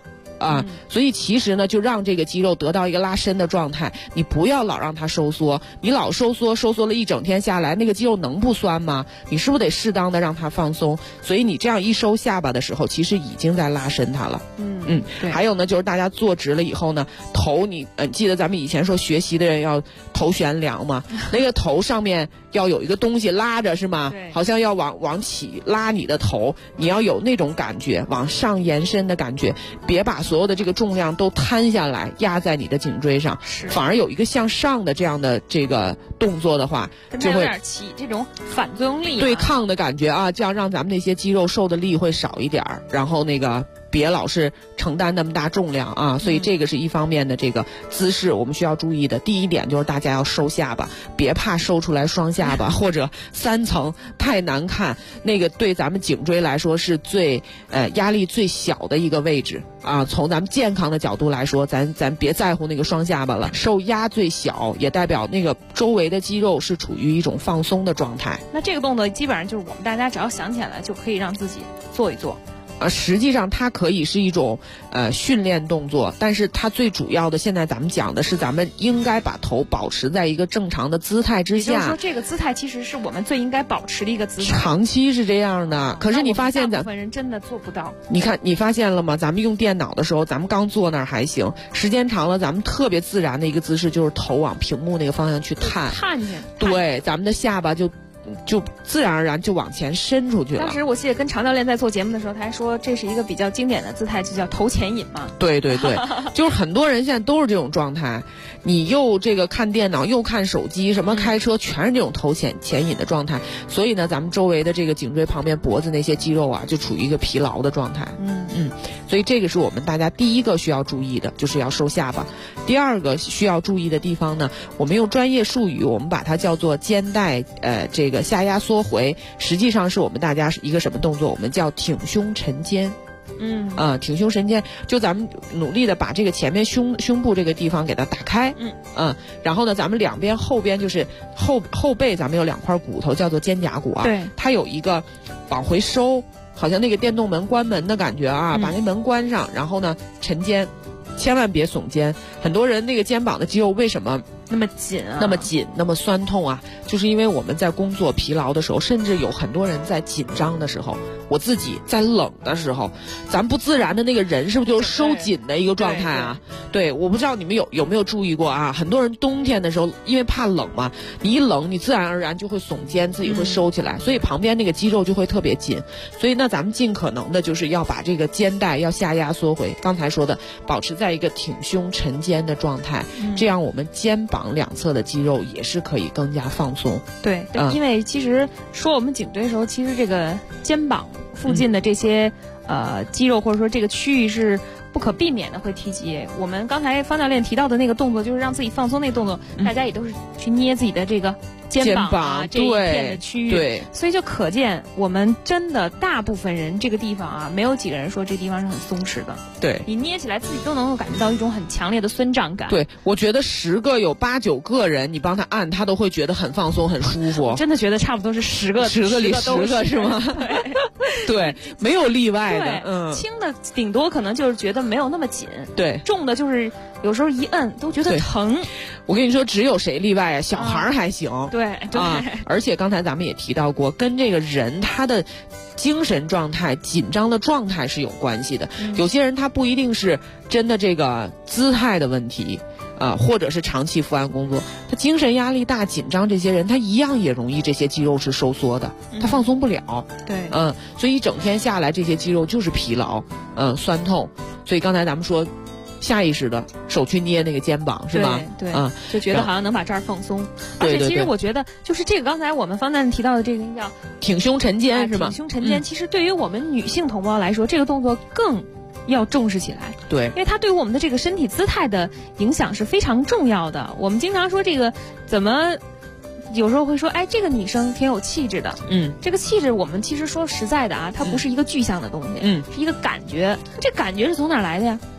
啊。所以其实呢，就让这个肌肉得到一个拉伸的状态，你不要老让它收缩，你老收缩了一整天下来，那个肌肉能不酸吗？你是不是得适当的让它放松？所以你这样一收下巴的时候，其实已经在拉伸它了。对。还有呢，就是大家坐直了以后呢，头你记得咱们以前说学习的人要头悬梁嘛，那个头上面要有一个东西拉着是吗？ 对， 好像要往起拉你的头，你要有那种感觉，往上延伸的感觉，别把所有的这个重量都摊下来压在你的颈椎上，反而有一个向上的这样的这个动作的话，就会有点起这种反作用力对抗的感觉啊，这样让咱们那些肌肉受的力会少一点，然后那个别老是承担那么大重量啊，所以这个是一方面的这个姿势我们需要注意的。第一点就是大家要收下巴，别怕收出来双下巴或者3层太难看，那个对咱们颈椎来说是最压力最小的一个位置啊。从咱们健康的角度来说，咱别在乎那个双下巴了，受压最小，也代表那个周围的肌肉是处于一种放松的状态。 那这个动作基本上就是我们大家只要想起来就可以让自己做一做。 实际上它可以是一种训练动作，但是它最主要的现在咱们讲的是咱们应该把头保持在一个正常的姿态之下。 也就是说这个姿态其实是我们最应该保持的一个姿态， 长期是这样的。可是你发现大部分人真的做不到。 你看你发现了吗？咱们用电脑的时候，咱们刚坐那儿还行，时间长了咱们特别自然的一个姿势就是头往屏幕那个方向去探见， 对，咱们的下巴就自然而然就往前伸出去了。 当时我记得跟常教练在做节目的时候，他还说这是一个比较经典的姿态，就叫头前引嘛。 对，就是很多人现在都是这种状态，你又这个看电脑又看手机，什么开车全是这种头前引的状态。所以呢，咱们周围的这个颈椎旁边脖子那些肌肉啊，就处于一个疲劳的状态。所以这个是我们大家第一个需要注意的，就是要收下巴。第二个需要注意的地方呢，我们用专业术语，我们把它叫做肩带这个下压缩回，实际上是我们大家一个什么动作？我们叫挺胸沉肩。挺胸沉肩，就咱们努力的把这个前面胸部这个地方给它打开。然后呢，咱们两边后边就是后背，咱们有2块骨头叫做肩胛骨啊。 对， 它有一个往回收，好像那个电动门关门的感觉啊，把那门关上，然后呢沉肩，千万别耸肩。很多人那个肩膀的肌肉为什么那么紧啊， 那么酸痛啊，就是因为我们在工作疲劳的时候，甚至有很多人在紧张的时候，我自己在冷的时候，咱不自然的那个人是不是就是收紧的一个状态啊？对，我不知道你们有没有注意过啊？很多人冬天的时候，因为怕冷嘛，你一冷，你自然而然就会耸肩，自己会收起来，所以旁边那个肌肉就会特别紧。所以那咱们尽可能的就是要把这个肩带要下压缩回，刚才说的保持在一个挺胸沉肩的状态，这样我们肩膀两侧的肌肉也是可以更加放松。 对，因为其实说我们颈椎的时候，其实这个肩膀附近的这些肌肉或者说这个区域是不可避免的会提及。我们刚才方教练提到的那个动作，就是让自己放松那个动作，大家也都是去捏自己的这个肩膀啊这一片的区域， 对， 所以就可见我们真的大部分人这个地方啊，没有几个人说这地方是很松弛的。 对， 你捏起来自己都能够感觉到一种很强烈的酸胀感。 对，我觉得10个有8、9个人，你帮他按，他都会觉得很放松、很舒服。 我真的觉得差不多是10个里10个是吗？对，没有例外的。 轻的顶多可能就是觉得没有那么紧， 对， 重的就是有时候一摁都觉得疼。 我跟你说，只有谁例外啊？小孩还行。 对啊， 而且刚才咱们也提到过，跟这个人他的精神状态、紧张的状态是有关系的。有些人他不一定是真的这个姿态的问题。或者是长期伏案工作，他精神压力大、紧张，这些人他一样也容易这些肌肉是收缩的，他放松不了。 对， 所以一整天下来，这些肌肉就是疲劳，酸痛。所以刚才咱们说，下意识的手去捏那个肩膀，是吧？ 对，就觉得好像能把这儿放松。而且其实我觉得，就是这个刚才我们方教练提到的这个叫挺胸沉肩，是吧？ 挺胸沉肩，其实对于我们女性同胞来说，这个动作更要重视起来。 对， 因为它对于我们的这个身体姿态的影响是非常重要的。我们经常说这个怎么有时候会说，哎，这个女生挺有气质的。这个气质我们其实说实在的啊，它不是一个具象的东西，是一个感觉。这感觉是从哪儿来的呀？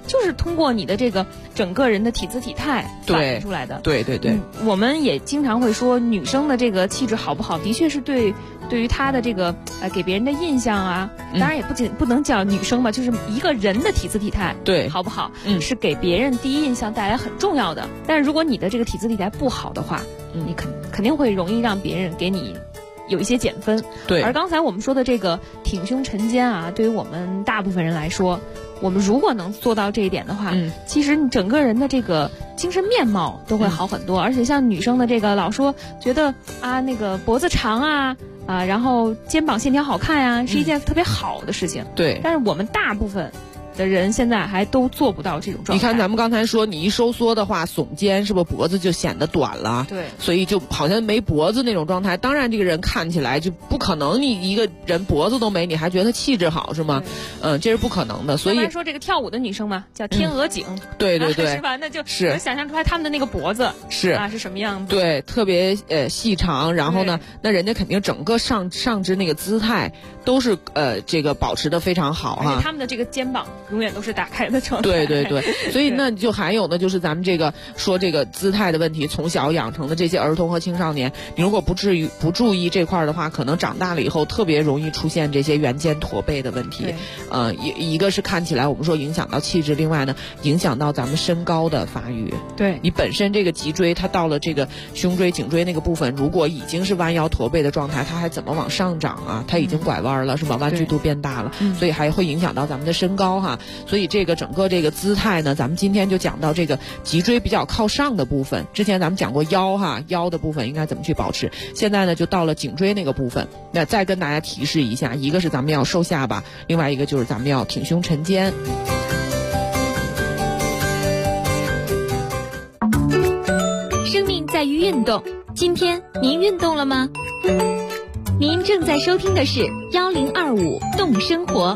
就是通过你的这个整个人的体姿体态反映出来的。 对对对， 我们也经常会说，女生的这个气质好不好，的确是对于她的这个给别人的印象啊，当然也不能叫女生吧，就是一个人的体姿体态对好不好，是给别人第一印象带来很重要的。但是如果你的这个体姿体态不好的话，你肯定会容易让别人给你有一些减分。 对， 而刚才我们说的这个挺胸沉肩啊，对于我们大部分人来说，我们如果能做到这一点的话，其实你整个人的这个精神面貌都会好很多。而且像女生的这个老说觉得啊那个脖子长啊，然后肩膀线条好看呀，是一件特别好的事情。 对， 但是我们大部分的人现在还都做不到这种状态。 你看咱们刚才说，你一收缩的话，耸肩是不是脖子就显得短了？ 对， 所以就好像没脖子那种状态。当然，这个人看起来就不可能，你一个人脖子都没，你还觉得他气质好是吗？这是不可能的。所以说这个跳舞的女生嘛，叫天鹅颈。 对对对， 是吧？那就是能想象出来他们的那个脖子是什么样子。 对，特别细长，然后呢，那人家肯定整个上肢那个姿态都是这个保持得非常好哈。 而且他们的这个肩膀永远都是打开的状态。 对对对，所以那就还有呢，就是咱们这个说这个姿态的问题，从小养成的这些儿童和青少年，你如果不注意这块的话，可能长大了以后特别容易出现这些圆肩驼背的问题。一个是看起来我们说影响到气质，另外呢影响到咱们身高的发育。 对， 你本身这个脊椎它到了这个胸椎颈椎那个部分，如果已经是弯腰驼背的状态，它还怎么往上涨啊？它已经拐弯了是吧？弯曲度变大了，所以还会影响到咱们的身高哈。所以这个整个这个姿态呢，咱们今天就讲到这个脊椎比较靠上的部分。之前咱们讲过腰哈，腰的部分应该怎么去保持。现在呢就到了颈椎那个部分。那再跟大家提示一下，一个是咱们要收下巴，另外一个就是咱们要挺胸沉肩。 生命在于运动，今天您运动了吗？您正在收听的是1025动生活。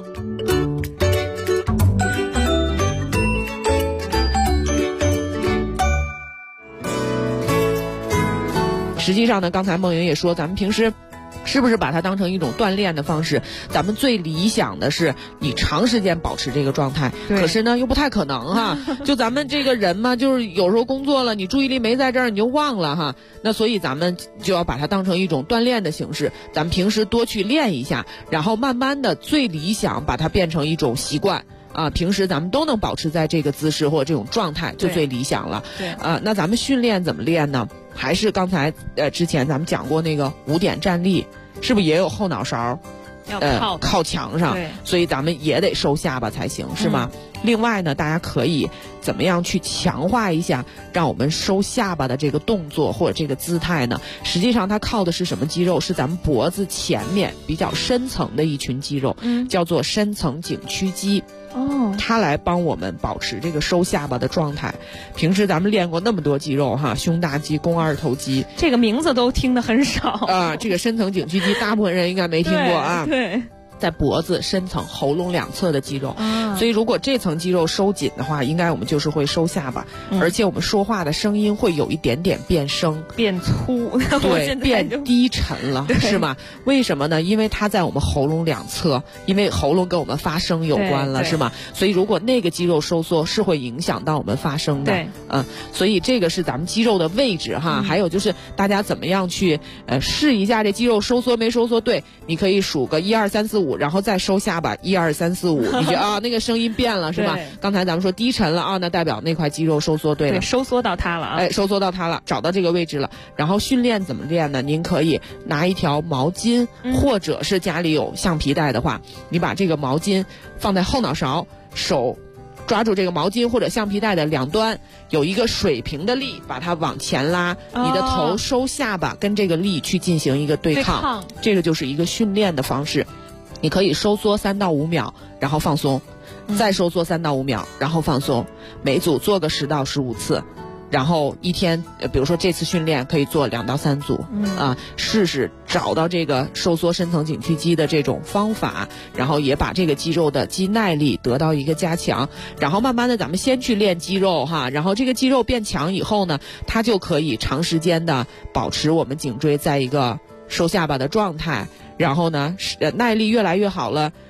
实际上呢，刚才梦莹也说，咱们平时是不是把它当成一种锻炼的方式？咱们最理想的是你长时间保持这个状态，可是呢又不太可能哈。就咱们这个人嘛，就是有时候工作了，你注意力没在这儿，你就忘了哈。那所以咱们就要把它当成一种锻炼的形式，咱们平时多去练一下，然后慢慢的最理想把它变成一种习惯。平时咱们都能保持在这个姿势或者这种状态，就最理想了。 对， 那咱们训练怎么练呢？还是刚才之前咱们讲过那个5点站立，是不是也有后脑勺要靠墙上？所以咱们也得收下巴才行，是吗？另外呢，大家可以怎么样去强化一下让我们收下巴的这个动作或者这个姿态呢？实际上它靠的是什么肌肉？是咱们脖子前面比较深层的一群肌肉，叫做深层颈屈肌。它来帮我们保持这个收下巴的状态。平时咱们练过那么多肌肉哈，胸大肌、肱二头肌， 这个名字都听得很少啊。这个深层颈屈肌，大部分人应该没听过啊。 对。 在脖子深层、喉咙两侧的肌肉，所以如果这层肌肉收紧的话，应该我们就是会收下巴，而且我们说话的声音会有一点点变声、 变粗， 对，变低沉了，是吗？为什么呢？因为它在我们喉咙两侧，因为喉咙跟我们发声有关了，是吗？所以如果那个肌肉收缩，是会影响到我们发声的。所以这个是咱们肌肉的位置哈。还有就是大家怎么样去试一下这肌肉收缩没收缩？对，你可以数个1、2、3、4、5。然后再收下巴，1、2、3、4、5，你觉得那个声音变了是吧？刚才咱们说低沉了啊，那代表那块肌肉收缩对了， 收缩到它了啊， 收缩到它了，找到这个位置了。然后训练怎么练呢？您可以拿一条毛巾，或者是家里有橡皮带的话，你把这个毛巾放在后脑勺，手抓住这个毛巾或者橡皮带的两端，有一个水平的力，把它往前拉，你的头收下巴，跟这个力去进行一个对抗，这个就是一个训练的方式。你可以收缩3到5秒，然后放松，再收缩3到5秒，然后放松，每组做个10到15次。然后一天，比如说这次训练可以做2到3组，试试找到这个收缩深层颈屈肌的这种方法，然后也把这个肌肉的肌耐力得到一个加强，然后慢慢的咱们先去练肌肉哈，然后这个肌肉变强以后呢，它就可以长时间的保持我们颈椎在一个收下巴的状态，然后呢耐力越来越好了，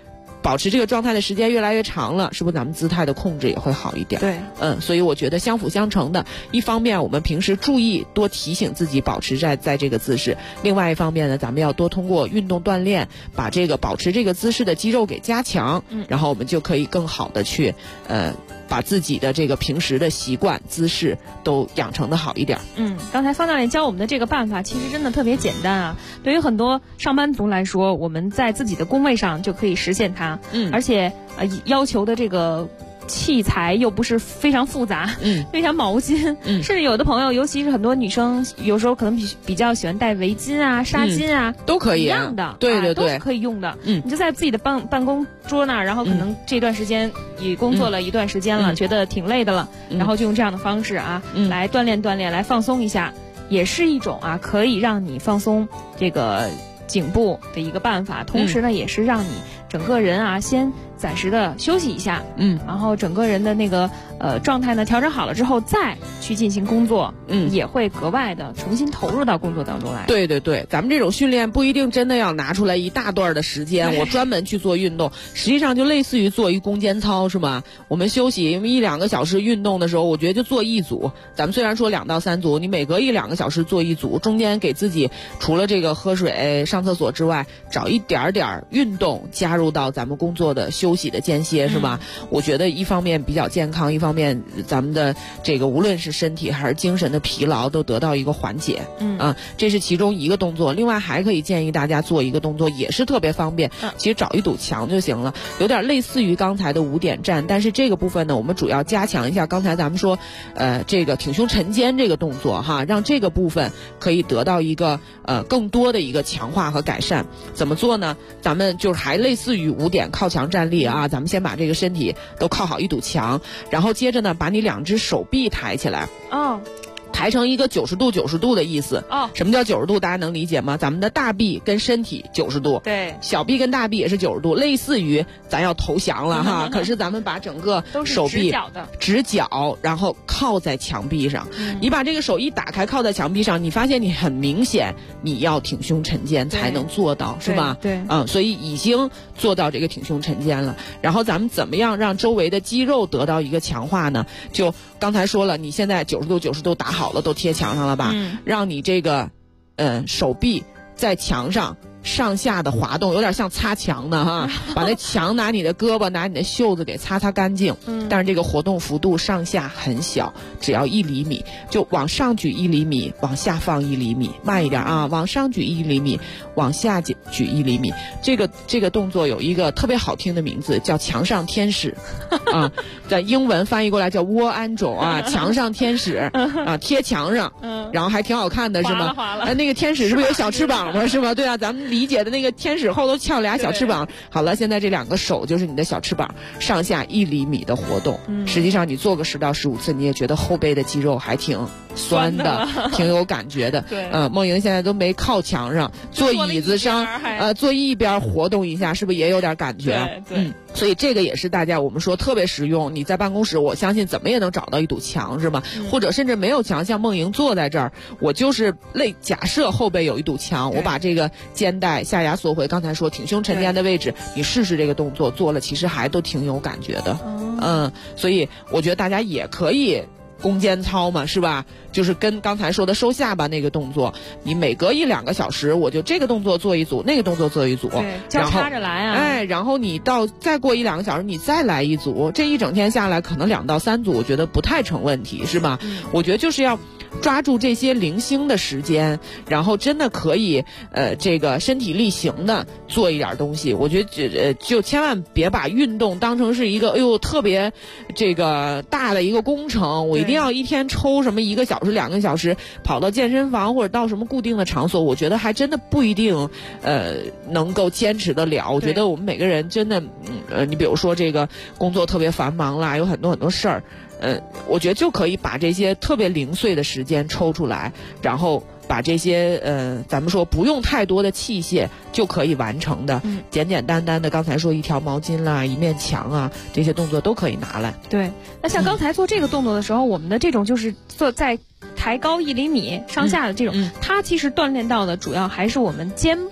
保持这个状态的时间越来越长了，是不是咱们姿态的控制也会好一点？ 对， 所以我觉得相辅相成的。一方面我们平时注意多提醒自己保持在这个姿势，另外一方面呢，咱们要多通过运动锻炼，把这个保持这个姿势的肌肉给加强，然后我们就可以更好的去把自己的这个平时的习惯姿势都养成的好一点。 刚才方教练教我们的这个办法其实真的特别简单啊，对于很多上班族来说，我们在自己的工位上就可以实现它，而且要求的这个器材又不是非常复杂，非常毛巾，甚至有的朋友，尤其是很多女生，有时候可能比较喜欢戴围巾啊、纱巾啊， 都可以一样的， 对对对， 都是可以用的。你就在自己的办公桌那儿，然后可能这段时间也工作了一段时间了，觉得挺累的了，然后就用这样的方式来锻炼锻炼，来放松一下，也是一种可以让你放松这个颈部的一个办法，同时呢，也是让你整个人先暂时的休息一下，然后整个人的那个状态呢调整好了之后再去进行工作，也会格外的重新投入到工作当中来。 对对对，咱们这种训练不一定真的要拿出来一大段的时间，我专门去做运动，实际上就类似于做一攻坚操，是吧？我们休息，因为1-2个小时运动的时候，我觉得就做一组。咱们虽然说2到3组，你每隔1-2个小时做一组，中间给自己除了这个喝水、上厕所之外，找一点点运动加入到咱们工作的休息的间歇，是吧？我觉得一方面比较健康，一方面咱们的这个无论是身体还是精神的疲劳都得到一个缓解。这是其中一个动作。另外还可以建议大家做一个动作，也是特别方便，其实找一堵墙就行了，有点类似于刚才的5点站，但是这个部分呢，我们主要加强一下刚才咱们说这个挺胸沉肩这个动作让这个部分可以得到一个更多的一个强化和改善。怎么做呢？咱们就是还类似于5点靠墙站立咱们先把这个身体都靠好一堵墙，然后接着呢把你2只手臂抬起来，抬成一个90度的意思。什么叫90度？大家能理解吗？咱们的大臂跟身体90度， 对， 小臂跟大臂也是90度，类似于咱要投降了可是咱们把整个手臂直角，然后靠在墙壁上。你把这个手一打开，靠在墙壁上，你发现你很明显你要挺胸沉肩才能做到，是吧？ 对， 所以已经做到这个挺胸沉肩了。然后咱们怎么样让周围的肌肉得到一个强化呢？就刚才说了，你现在90度打好了，都贴墙上了吧？让你这个手臂在墙上上下的滑动，有点像擦墙的把那墙拿你的胳膊拿你的袖子给擦干净。但是这个活动幅度上下很小，只要1厘米，就往上举1厘米，往下放1厘米，慢一点往上举1厘米，往下举1厘米。这个动作有一个特别好听的名字，叫墙上天使在英文翻译过来叫 Wall Angel 墙上天使贴墙上，然后还挺好看的，是吗？那个天使是不是有小翅膀吗？是吗？对咱们理解的那个天使后头翘俩小翅膀。好了，现在这2个手就是你的小翅膀，上下1厘米的活动。实际上你做个10到15次，你也觉得后背的肌肉还挺酸的，挺有感觉的。 对， 梦莹现在都没靠墙上，坐椅子上，坐一边活动一下，是不是也有点感觉？ 对， 所以这个也是大家我们说特别实用。你在办公室，我相信怎么也能找到一堵墙，是吧？或者甚至没有墙，像梦莹坐在这儿，我就是假设后背有一堵墙，我把这个肩带下压缩回刚才说挺胸沉肩的位置，你试试这个动作做了，其实还都挺有感觉的。所以我觉得大家也可以攻坚操嘛，是吧？就是跟刚才说的收下巴那个动作，你每隔1-2个小时，我就这个动作做一组，那个动作做一组， 交叉着来然后你再过1-2个小时，你再来一组，这一整天下来可能2到3组，我觉得不太成问题，是吧？我觉得就是要抓住这些零星的时间，然后真的可以这个身体力行的做一点东西。我觉得就千万别把运动当成是一个特别这个大的一个工程，我一定要一天抽什么1个小时2个小时跑到健身房或者到什么固定的场所，我觉得还真的不一定能够坚持得了。我觉得我们每个人真的你比如说这个工作特别繁忙啦，有很多事儿，我觉得就可以把这些特别零碎的时间抽出来，然后把这些咱们说不用太多的器械就可以完成的，简简单单的，刚才说一条毛巾啦、一面墙啊，这些动作都可以拿来。 对，那像刚才做这个动作的时候，我们的这种就是做在抬高1厘米上下的这种，它其实锻炼到的主要还是我们肩部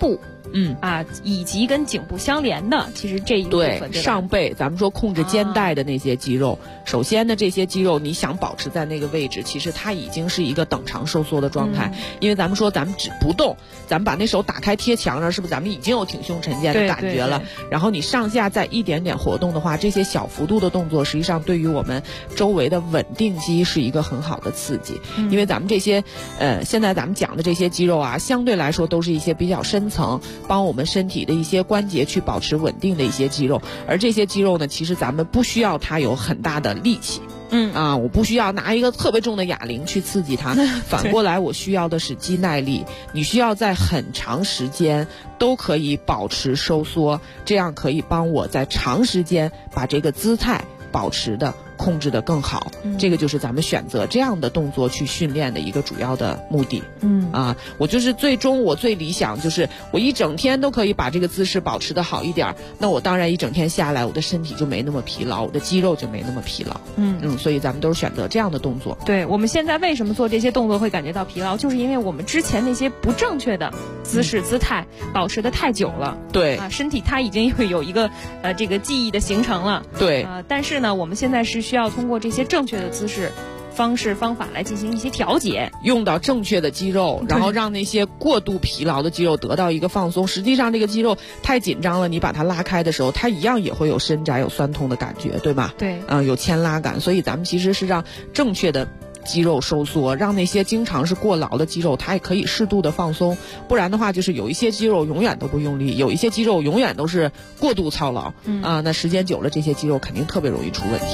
以及跟颈部相连的，其实这一部分对上背，咱们说控制肩带的那些肌肉，首先呢，这些肌肉你想保持在那个位置，其实它已经是一个等长收缩的状态。因为咱们说咱们只不动，咱们把那手打开贴墙上，是不是咱们已经有挺胸沉肩的感觉了？然后你上下再一点点活动的话，这些小幅度的动作，实际上对于我们周围的稳定肌是一个很好的刺激。因为咱们这些现在咱们讲的这些肌肉啊，相对来说都是一些比较深层，帮我们身体的一些关节去保持稳定的一些肌肉。而这些肌肉呢，其实咱们不需要它有很大的力气。我不需要拿一个特别重的哑铃去刺激它，反过来我需要的是肌耐力。你需要在很长时间都可以保持收缩，这样可以帮我在长时间把这个姿态保持的控制的更好。这个就是咱们选择这样的动作去训练的一个主要的目的。我就是最终我最理想就是我一整天都可以把这个姿势保持的好一点，那我当然一整天下来我的身体就没那么疲劳，我的肌肉就没那么疲劳。所以咱们都是选择这样的动作。 对，我们现在为什么做这些动作会感觉到疲劳，就是因为我们之前那些不正确的姿势姿态保持的太久了。 对身体它已经有一个这个记忆的形成了。 对但是呢，我们现在是需要通过这些正确的姿势方式方法来进行一些调节， 用到正确的肌肉，然后让那些过度疲劳的肌肉得到一个放松。实际上这个肌肉太紧张了，你把它拉开的时候，它一样也会有伸展有酸痛的感觉，对吗？ 对有牵拉感。所以咱们其实是让正确的肌肉收缩，让那些经常是过劳的肌肉它也可以适度的放松。不然的话，就是有一些肌肉永远都不用力，有一些肌肉永远都是过度操劳。那时间久了，这些肌肉肯定特别容易出问题。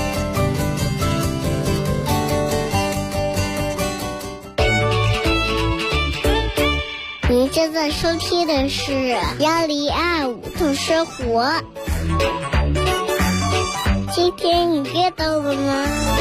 您正在收听的是1025动生活。今天你阅到了吗？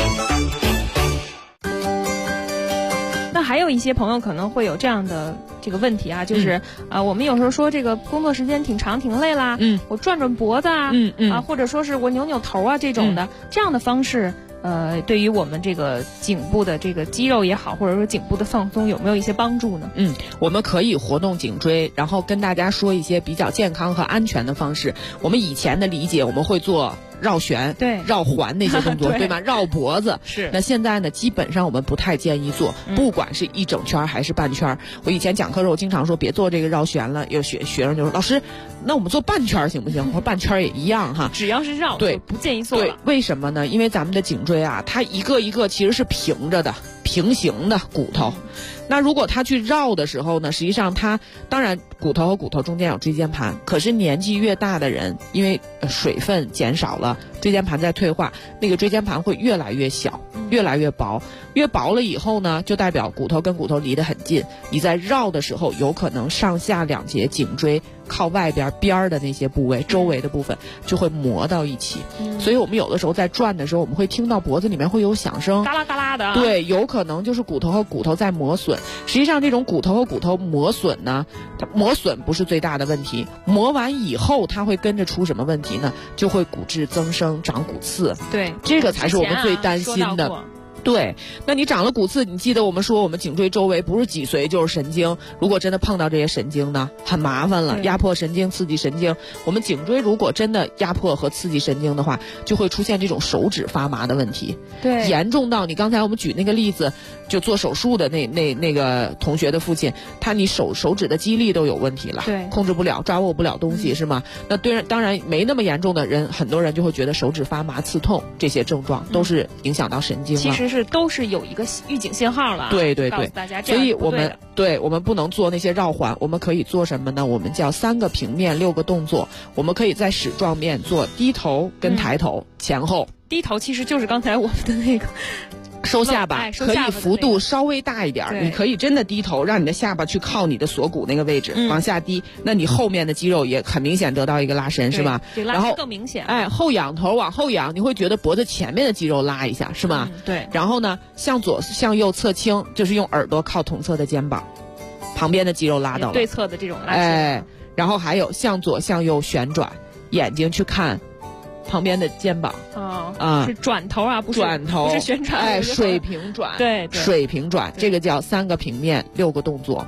那还有一些朋友可能会有这样的这个问题啊，就是我们有时候说这个工作时间挺长挺累啦，我转转脖子啊，或者说是我扭扭头啊这种的，这样的方式对于我们这个颈部的这个肌肉也好，或者说颈部的放松有没有一些帮助呢？ 我们可以活动颈椎，然后跟大家说一些比较健康和安全的方式。我们以前的理解，我们会做绕旋、绕环那些动作，对吗？绕脖子是。 那现在呢，基本上我们不太建议做，不管是一整圈还是半圈。我以前讲课时候，我经常说别做这个绕旋了，有学生就说老师，那我们做半圈行不行？我说半圈也一样哈， 只要是绕， 对， 不建议做了。 对，为什么呢？因为咱们的颈椎啊，它一个一个其实是平着的、平行的骨头。那如果它去绕的时候呢，实际上它当然骨头和骨头中间有椎间盘，可是年纪越大的人，因为水分减少了，椎间盘在退化，那个椎间盘会越来越小，越来越薄，越薄了以后呢，就代表骨头跟骨头离得很近，你在绕的时候有可能上下两节颈椎靠外边边的那些部位周围的部分就会磨到一起。所以我们有的时候在转的时候，我们会听到脖子里面会有响声， 嘎啦嘎啦的。 对，有可能就是骨头和骨头在磨损。实际上这种骨头和骨头磨损呢，它磨损不是最大的问题，磨完以后它会跟着出什么问题呢？就会骨质增生、长骨刺。 对， 这个才是我们最担心的。对，那你长了骨刺，你记得我们说我们颈椎周围不是脊髓就是神经，如果真的碰到这些神经呢，很麻烦了，压迫神经、刺激神经。我们颈椎如果真的压迫和刺激神经的话，就会出现这种手指发麻的问题。 对， 严重到你刚才我们举那个例子，就做手术的那个同学的父亲，你手指的肌力都有问题了， 对， 控制不了，抓握不了东西，是吗？那当然没那么严重的人，很多人就会觉得手指发麻、刺痛，这些症状都是影响到神经了。 其实都是有一个预警信号了。 对对对， 告诉大家这样。 所以我们不能做那些绕环，我们可以做什么呢？我们叫3个平面6个动作，我们可以在矢状面做低头跟抬头，前后。 低头其实就是刚才我们的那个。 收下巴，可以幅度稍微大一点，你可以真的低头，让你的下巴去靠你的锁骨那个位置，往下低，那你后面的肌肉也很明显得到一个拉伸，是吧？ 然后更明显。 后仰头往后仰，你会觉得脖子前面的肌肉拉一下，是吗？ 对。 然后呢，向左向右侧倾，就是用耳朵靠同侧的肩膀，旁边的肌肉拉到了。 对侧的这种拉伸。 然后还有向左向右旋转，眼睛去看旁边的肩膀。 是转头啊，不是转头， 不是旋转， 水平转， 对， 水平转，这个叫3个平面6个动作。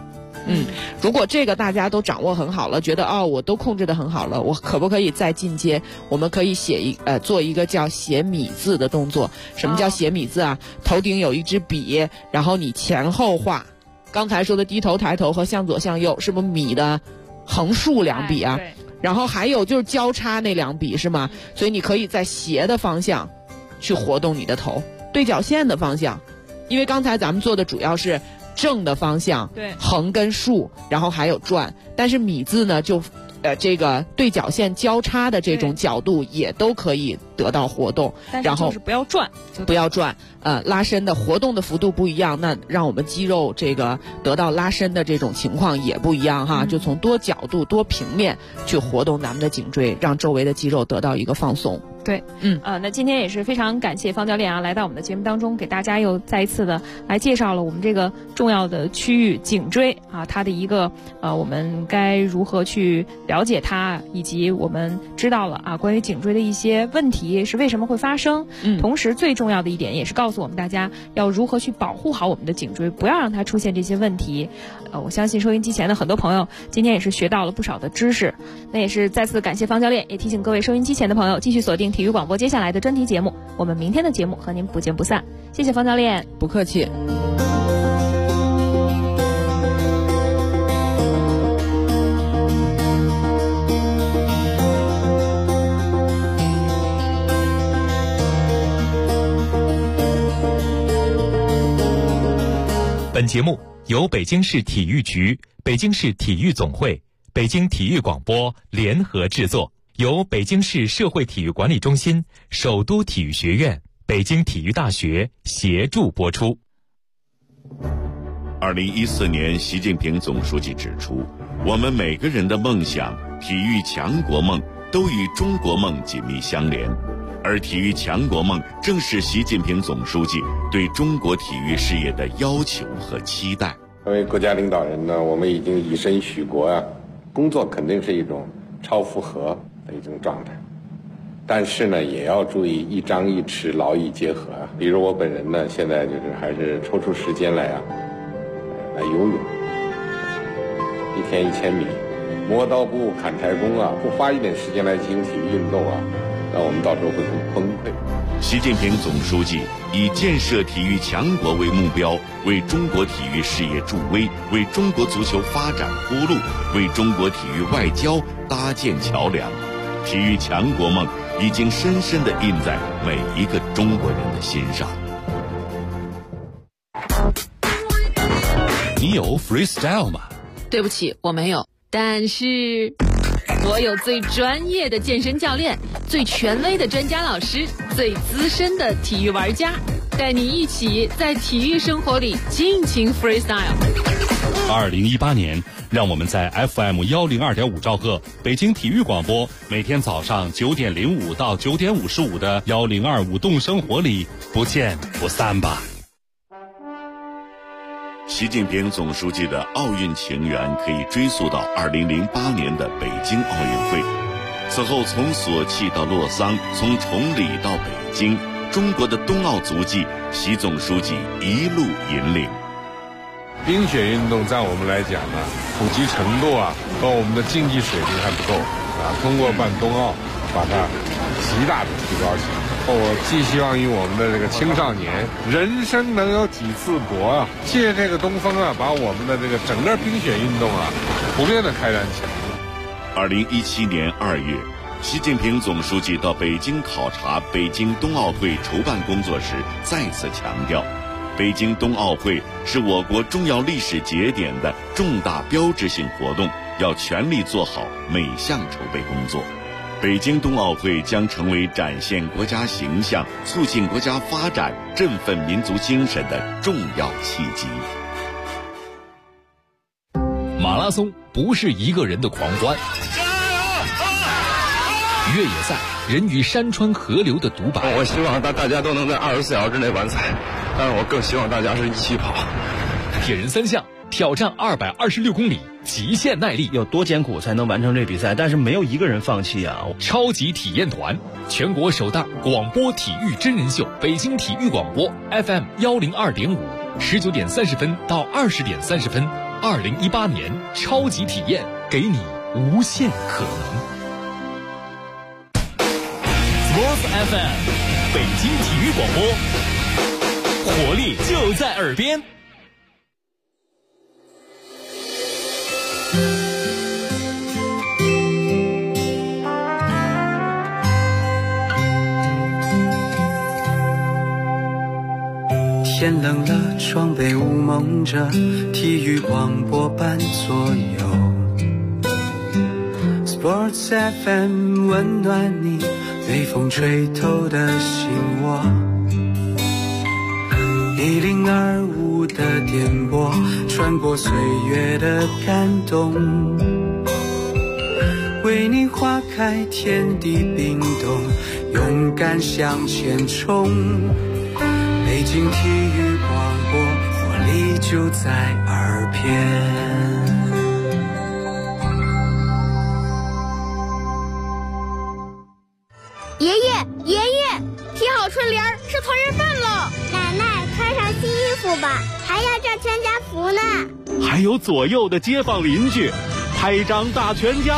如果这个大家都掌握很好了，觉得我都控制得很好了，我可不可以再进阶？我们可以做一个叫写米字的动作。什么叫写米字啊？头顶有一支笔，然后你前后画。刚才说的低头抬头和向左向右，是不是米的横竖两笔啊？然后还有就是交叉那两笔是吗？所以你可以在斜的方向去活动你的头，对角线的方向，因为刚才咱们做的主要是正的方向， 对，横跟竖，然后还有转，但是米字呢就这个对角线交叉的这种角度也都可以得到活动，然后就是不要转， 拉伸的活动的幅度不一样，那让我们肌肉这个得到拉伸的这种情况也不一样哈，就从多角度多平面去活动咱们的颈椎，让周围的肌肉得到一个放松。 对，那今天也是非常感谢方教练来到我们的节目当中，给大家又再一次的来介绍了我们这个重要的区域颈椎它的一个我们该如何去了解它，以及我们知道了关于颈椎的一些问题是为什么会发生。同时最重要的一点也是告诉我们大家要如何去保护好我们的颈椎，不要让它出现这些问题。我相信收音机前的很多朋友今天也是学到了不少的知识。那也是再次感谢方教练，也提醒各位收音机前的朋友继续锁定体育广播接下来的专题节目，我们明天的节目和您不见不散。谢谢方教练。 不客气。 本节目由北京市体育局、北京市体育总会、北京体育广播联合制作，由北京市社会体育管理中心、首都体育学院、北京体育大学协助播出。 2014年，习近平总书记指出，我们每个人的梦想、体育强国梦都与中国梦紧密相连。而体育强国梦正是习近平总书记对中国体育事业的要求和期待。 作为国家领导人呢，我们已经以身许国工作肯定是一种超负荷的一种状态，但是呢，也要注意一张一弛，劳逸结合。比如我本人呢，现在就是还是抽出时间来来游泳，1天1000米，磨刀不误砍柴工不花一点时间来进行体育运动那我们到时候会很崩溃。 习近平总书记以建设体育强国为目标，为中国体育事业助威，为中国足球发展铺路，为中国体育外交搭建桥梁。体育强国梦已经深深地印在每一个中国人的心上。 你有 freestyle 吗？ 对不起，我没有，但是我有最专业的健身教练，最权威的专家老师，最资深的体育玩家，带你一起在体育生活里尽情 freestyle。 2018年，让我们在 FM 102.5兆赫北京体育广播，每天早上9点05到9点55的1025动生活里不见不散吧。 习近平总书记的奥运情缘可以追溯到2008年的北京奥运会。此后，从索契到洛桑，从崇礼到北京，中国的冬奥足迹，习总书记一路引领。 冰雪运动在我们来讲普及程度和我们的竞技水平还不够通过办冬奥，把它极大的提高起来。我寄希望于我们的这个青少年，人生能有几次搏借这个东风把我们的这个整个冰雪运动普遍的开展起来。 2017年2月，习近平总书记到北京考察北京冬奥会筹办工作时，再次强调，北京冬奥会是我国重要历史节点的重大标志性活动，要全力做好每项筹备工作。北京冬奥会将成为展现国家形象、促进国家发展、振奋民族精神的重要契机。 马拉松不是一个人的狂欢，越野赛人与山川河流的独白。 我希望大家都能在24小时之内完赛，但是我更希望大家是一起跑。 铁人3项挑战226公里，极限耐力， 有多艰苦才能完成这比赛？但是没有一个人放弃超级体验团，全国首档广播体育真人秀，北京体育广播 FM 102.5，19点30分到20点30分， 2018年超级体验，给你无限可能。Sports FM， 北京体育广播，活力就在耳边。 天冷了，窗被雾蒙着，体育广播伴左右。Sports FM 温暖你，被风吹透的心窝。1025的电波，穿过岁月的感动，为你花开，天地冰冻，勇敢向前冲。北京体育广播，活力就在耳边。 爷爷，贴好春联儿，是团圆饭了。奶奶，穿上新衣服吧，还要照全家福呢。 还有左右的街坊邻居，拍张大全家